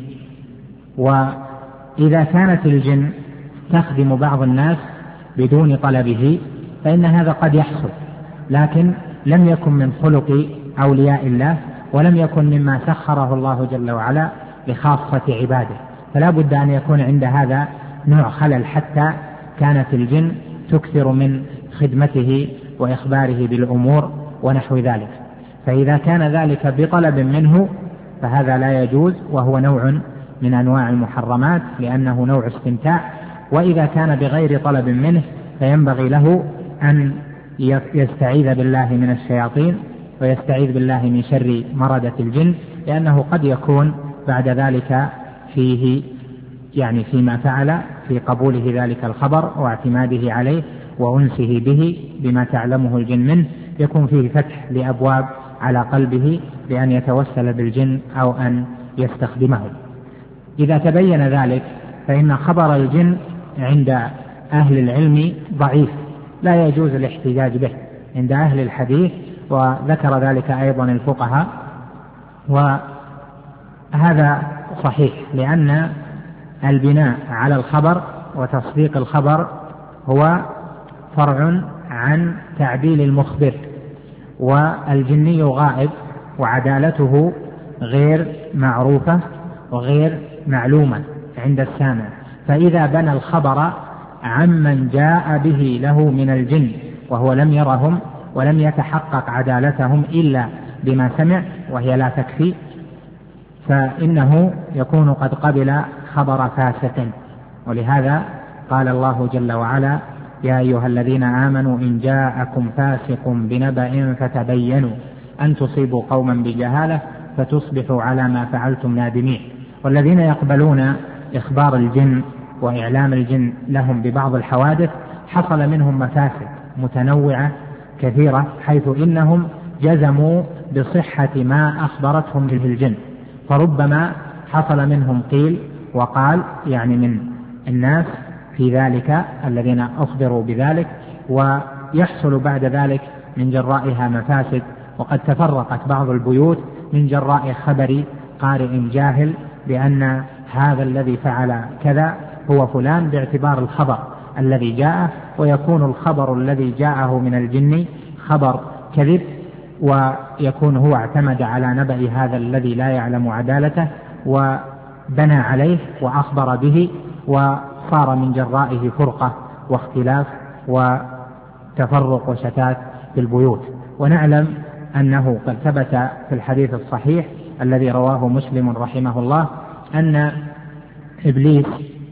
وإذا كانت الجن تخدم بعض الناس بدون طلبه فإن هذا قد يحصل، لكن لم يكن من خلق أولياء الله ولم يكن مما سخره الله جل وعلا لخاصة عباده، فلا بد أن يكون عند هذا نوع خلل حتى كانت الجن تكثر من خدمته وإخباره بالأمور ونحو ذلك. فإذا كان ذلك بطلب منه فهذا لا يجوز، وهو نوع من أنواع المحرمات لأنه نوع استمتاع. وإذا كان بغير طلب منه فينبغي له أن يستعيذ بالله من الشياطين ويستعيذ بالله من شر مردة الجن، لأنه قد يكون بعد ذلك فيه يعني فيما فعل في قبوله ذلك الخبر واعتماده عليه وأنسه به بما تعلمه الجن منه، يكون فيه فتح لأبواب على قلبه بأن يتوسل بالجن أو أن يستخدمه. إذا تبين ذلك فإن خبر الجن عند أهل العلم ضعيف لا يجوز الاحتجاج به عند أهل الحديث، وذكر ذلك أيضا الفقهاء. وهذا صحيح لأن البناء على الخبر وتصديق الخبر هو فرع عن تعديل المخبر، والجني غائب وعدالته غير معروفة وغير معلومة عند السامع، فإذا بنى الخبر عمن جاء به له من الجن وهو لم يرهم ولم يتحقق عدالتهم إلا بما سمع وهي لا تكفي، فإنه يكون قد قبل خبر فاسق. ولهذا قال الله جل وعلا: يا أيها الذين آمنوا إن جاءكم فاسق بنبأ فتبينوا أن تصيبوا قوما بجهالة فتصبحوا على ما فعلتم نادمين. والذين يقبلون إخبار الجن وإعلام الجن لهم ببعض الحوادث حصل منهم مفاسد متنوعة كثيرة، حيث إنهم جزموا بصحة ما أخبرتهم به الجن، فربما حصل منهم قيل وقال يعني من الناس في ذلك الذين أخبروا بذلك، ويحصل بعد ذلك من جرائها مفاسد. وقد تفرقت بعض البيوت من جراء خبر قارئ جاهل بأن هذا الذي فعل كذا هو فلان باعتبار الخبر الذي جاءه، ويكون الخبر الذي جاءه من الجن خبر كذب، ويكون هو اعتمد على نبأ هذا الذي لا يعلم عدالته وبنى عليه وأخبر به، وصار من جرائه فرقة واختلاف وتفرق وشتات في البيوت. ونعلم أنه قد ثبت في الحديث الصحيح الذي رواه مسلم رحمه الله أن إبليس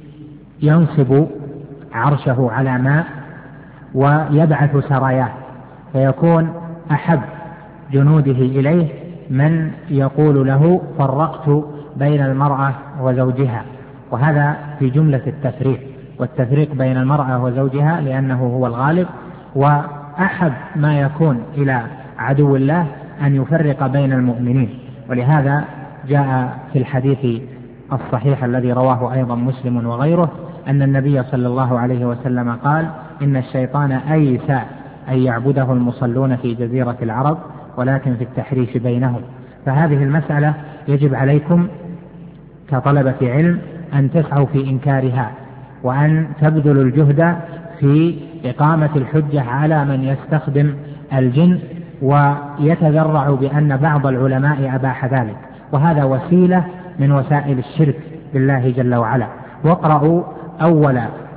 ينصب عرشه على ماء ويبعث سراياه، فيكون أحب جنوده إليه من يقول له فرقت بين المرأة وزوجها، وهذا في جملة التفريق، والتفريق بين المرأة وزوجها لأنه هو الغالب. وأحب ما يكون إلى عدو الله أن يفرق بين المؤمنين، ولهذا جاء في الحديث الصحيح الذي رواه أيضا مسلم وغيره أن النبي صلى الله عليه وسلم قال إن الشيطان أيس أن يعبده المصلون في جزيرة العرب ولكن في التحريش بينهم. فهذه المسألة يجب عليكم كطلبة علم أن تسعوا في إنكارها، وأن تبذلوا الجهد في إقامة الحجة على من يستخدم الجن ويتذرع بأن بعض العلماء أباح ذلك، وهذا وسيلة من وسائل الشرك بالله جل وعلا. واقرأوا أول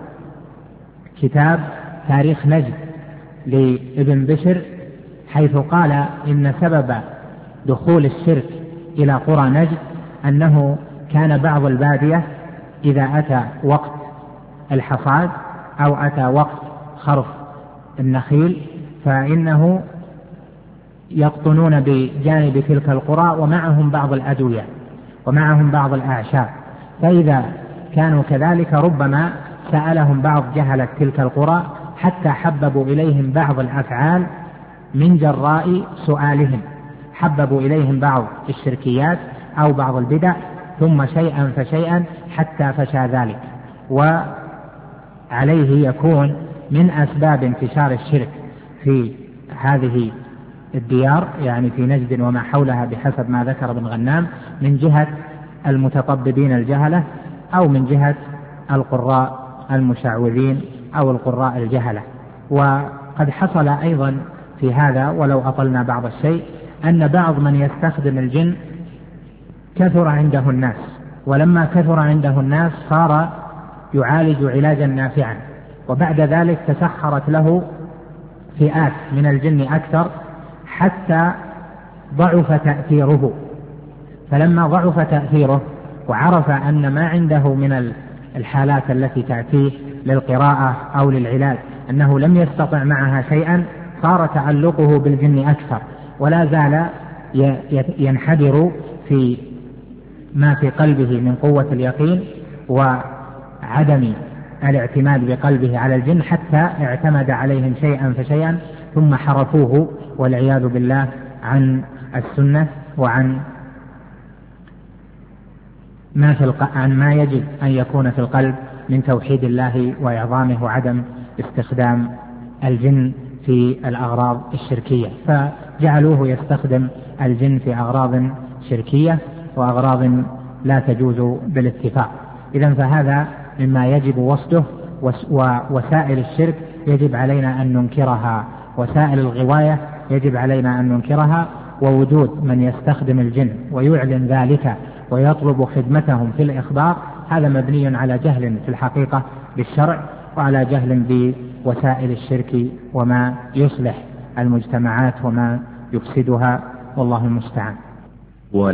كتاب تاريخ نجد لابن بشر حيث قال إن سبب دخول الشرك إلى قرى نجد أنه كان بعض البادية إذا أتى وقت الحصاد أو أتى وقت خرف النخيل فإنه يقطنون بجانب تلك القرى ومعهم بعض الأدوية ومعهم بعض الأعشاب، فإذا كانوا كذلك ربما سألهم بعض جهلة تلك القرى حتى حببوا إليهم بعض الأفعال من جراء سؤالهم، حببوا إليهم بعض الشركيات أو بعض البدع، ثم شيئا فشيئا حتى فشى ذلك. وعليه يكون من أسباب انتشار الشرك في هذه الديار يعني في نجد وما حولها بحسب ما ذكر ابن غنام من جهة المتطببين الجهلة أو من جهة القراء المشعوذين أو القراء الجهلة. وقد حصل أيضا في هذا ولو أطلنا بعض الشيء أن بعض من يستخدم الجن كثر عنده الناس، ولما كثر عنده الناس صار يعالج علاجا نافعا، وبعد ذلك تسخرت له فئات من الجن أكثر حتى ضعف تأثيره. فلما ضعف تأثيره وعرف أن ما عنده من الحالات التي تأتيه للقراءة أو للعلاج أنه لم يستطع معها شيئا، صار تعلقه بالجن أكثر، ولا زال ينحدر في ما في قلبه من قوة اليقين وعدم الاعتماد بقلبه على الجن، حتى اعتمد عليهم شيئا فشيئا ثم حرفوه والعياذ بالله عن السنة وعن ما في الق... عن ما يجب أن يكون في القلب من توحيد الله وإعظامه وعدم استخدام الجن في الأغراض الشركية، فجعلوه يستخدم الجن في أغراض شركية وأغراض لا تجوز بالاتفاق. إذن فهذا مما يجب وصده، ووسائل الشرك يجب علينا أن ننكرها، وسائل الغواية يجب علينا أن ننكرها، ووجود من يستخدم الجن ويعلن ذلك ويطلب خدمتهم في الإخبار هذا مبني على جهل في الحقيقة بالشرع وعلى جهل بوسائل الشرك وما يصلح المجتمعات وما يفسدها، والله المستعان.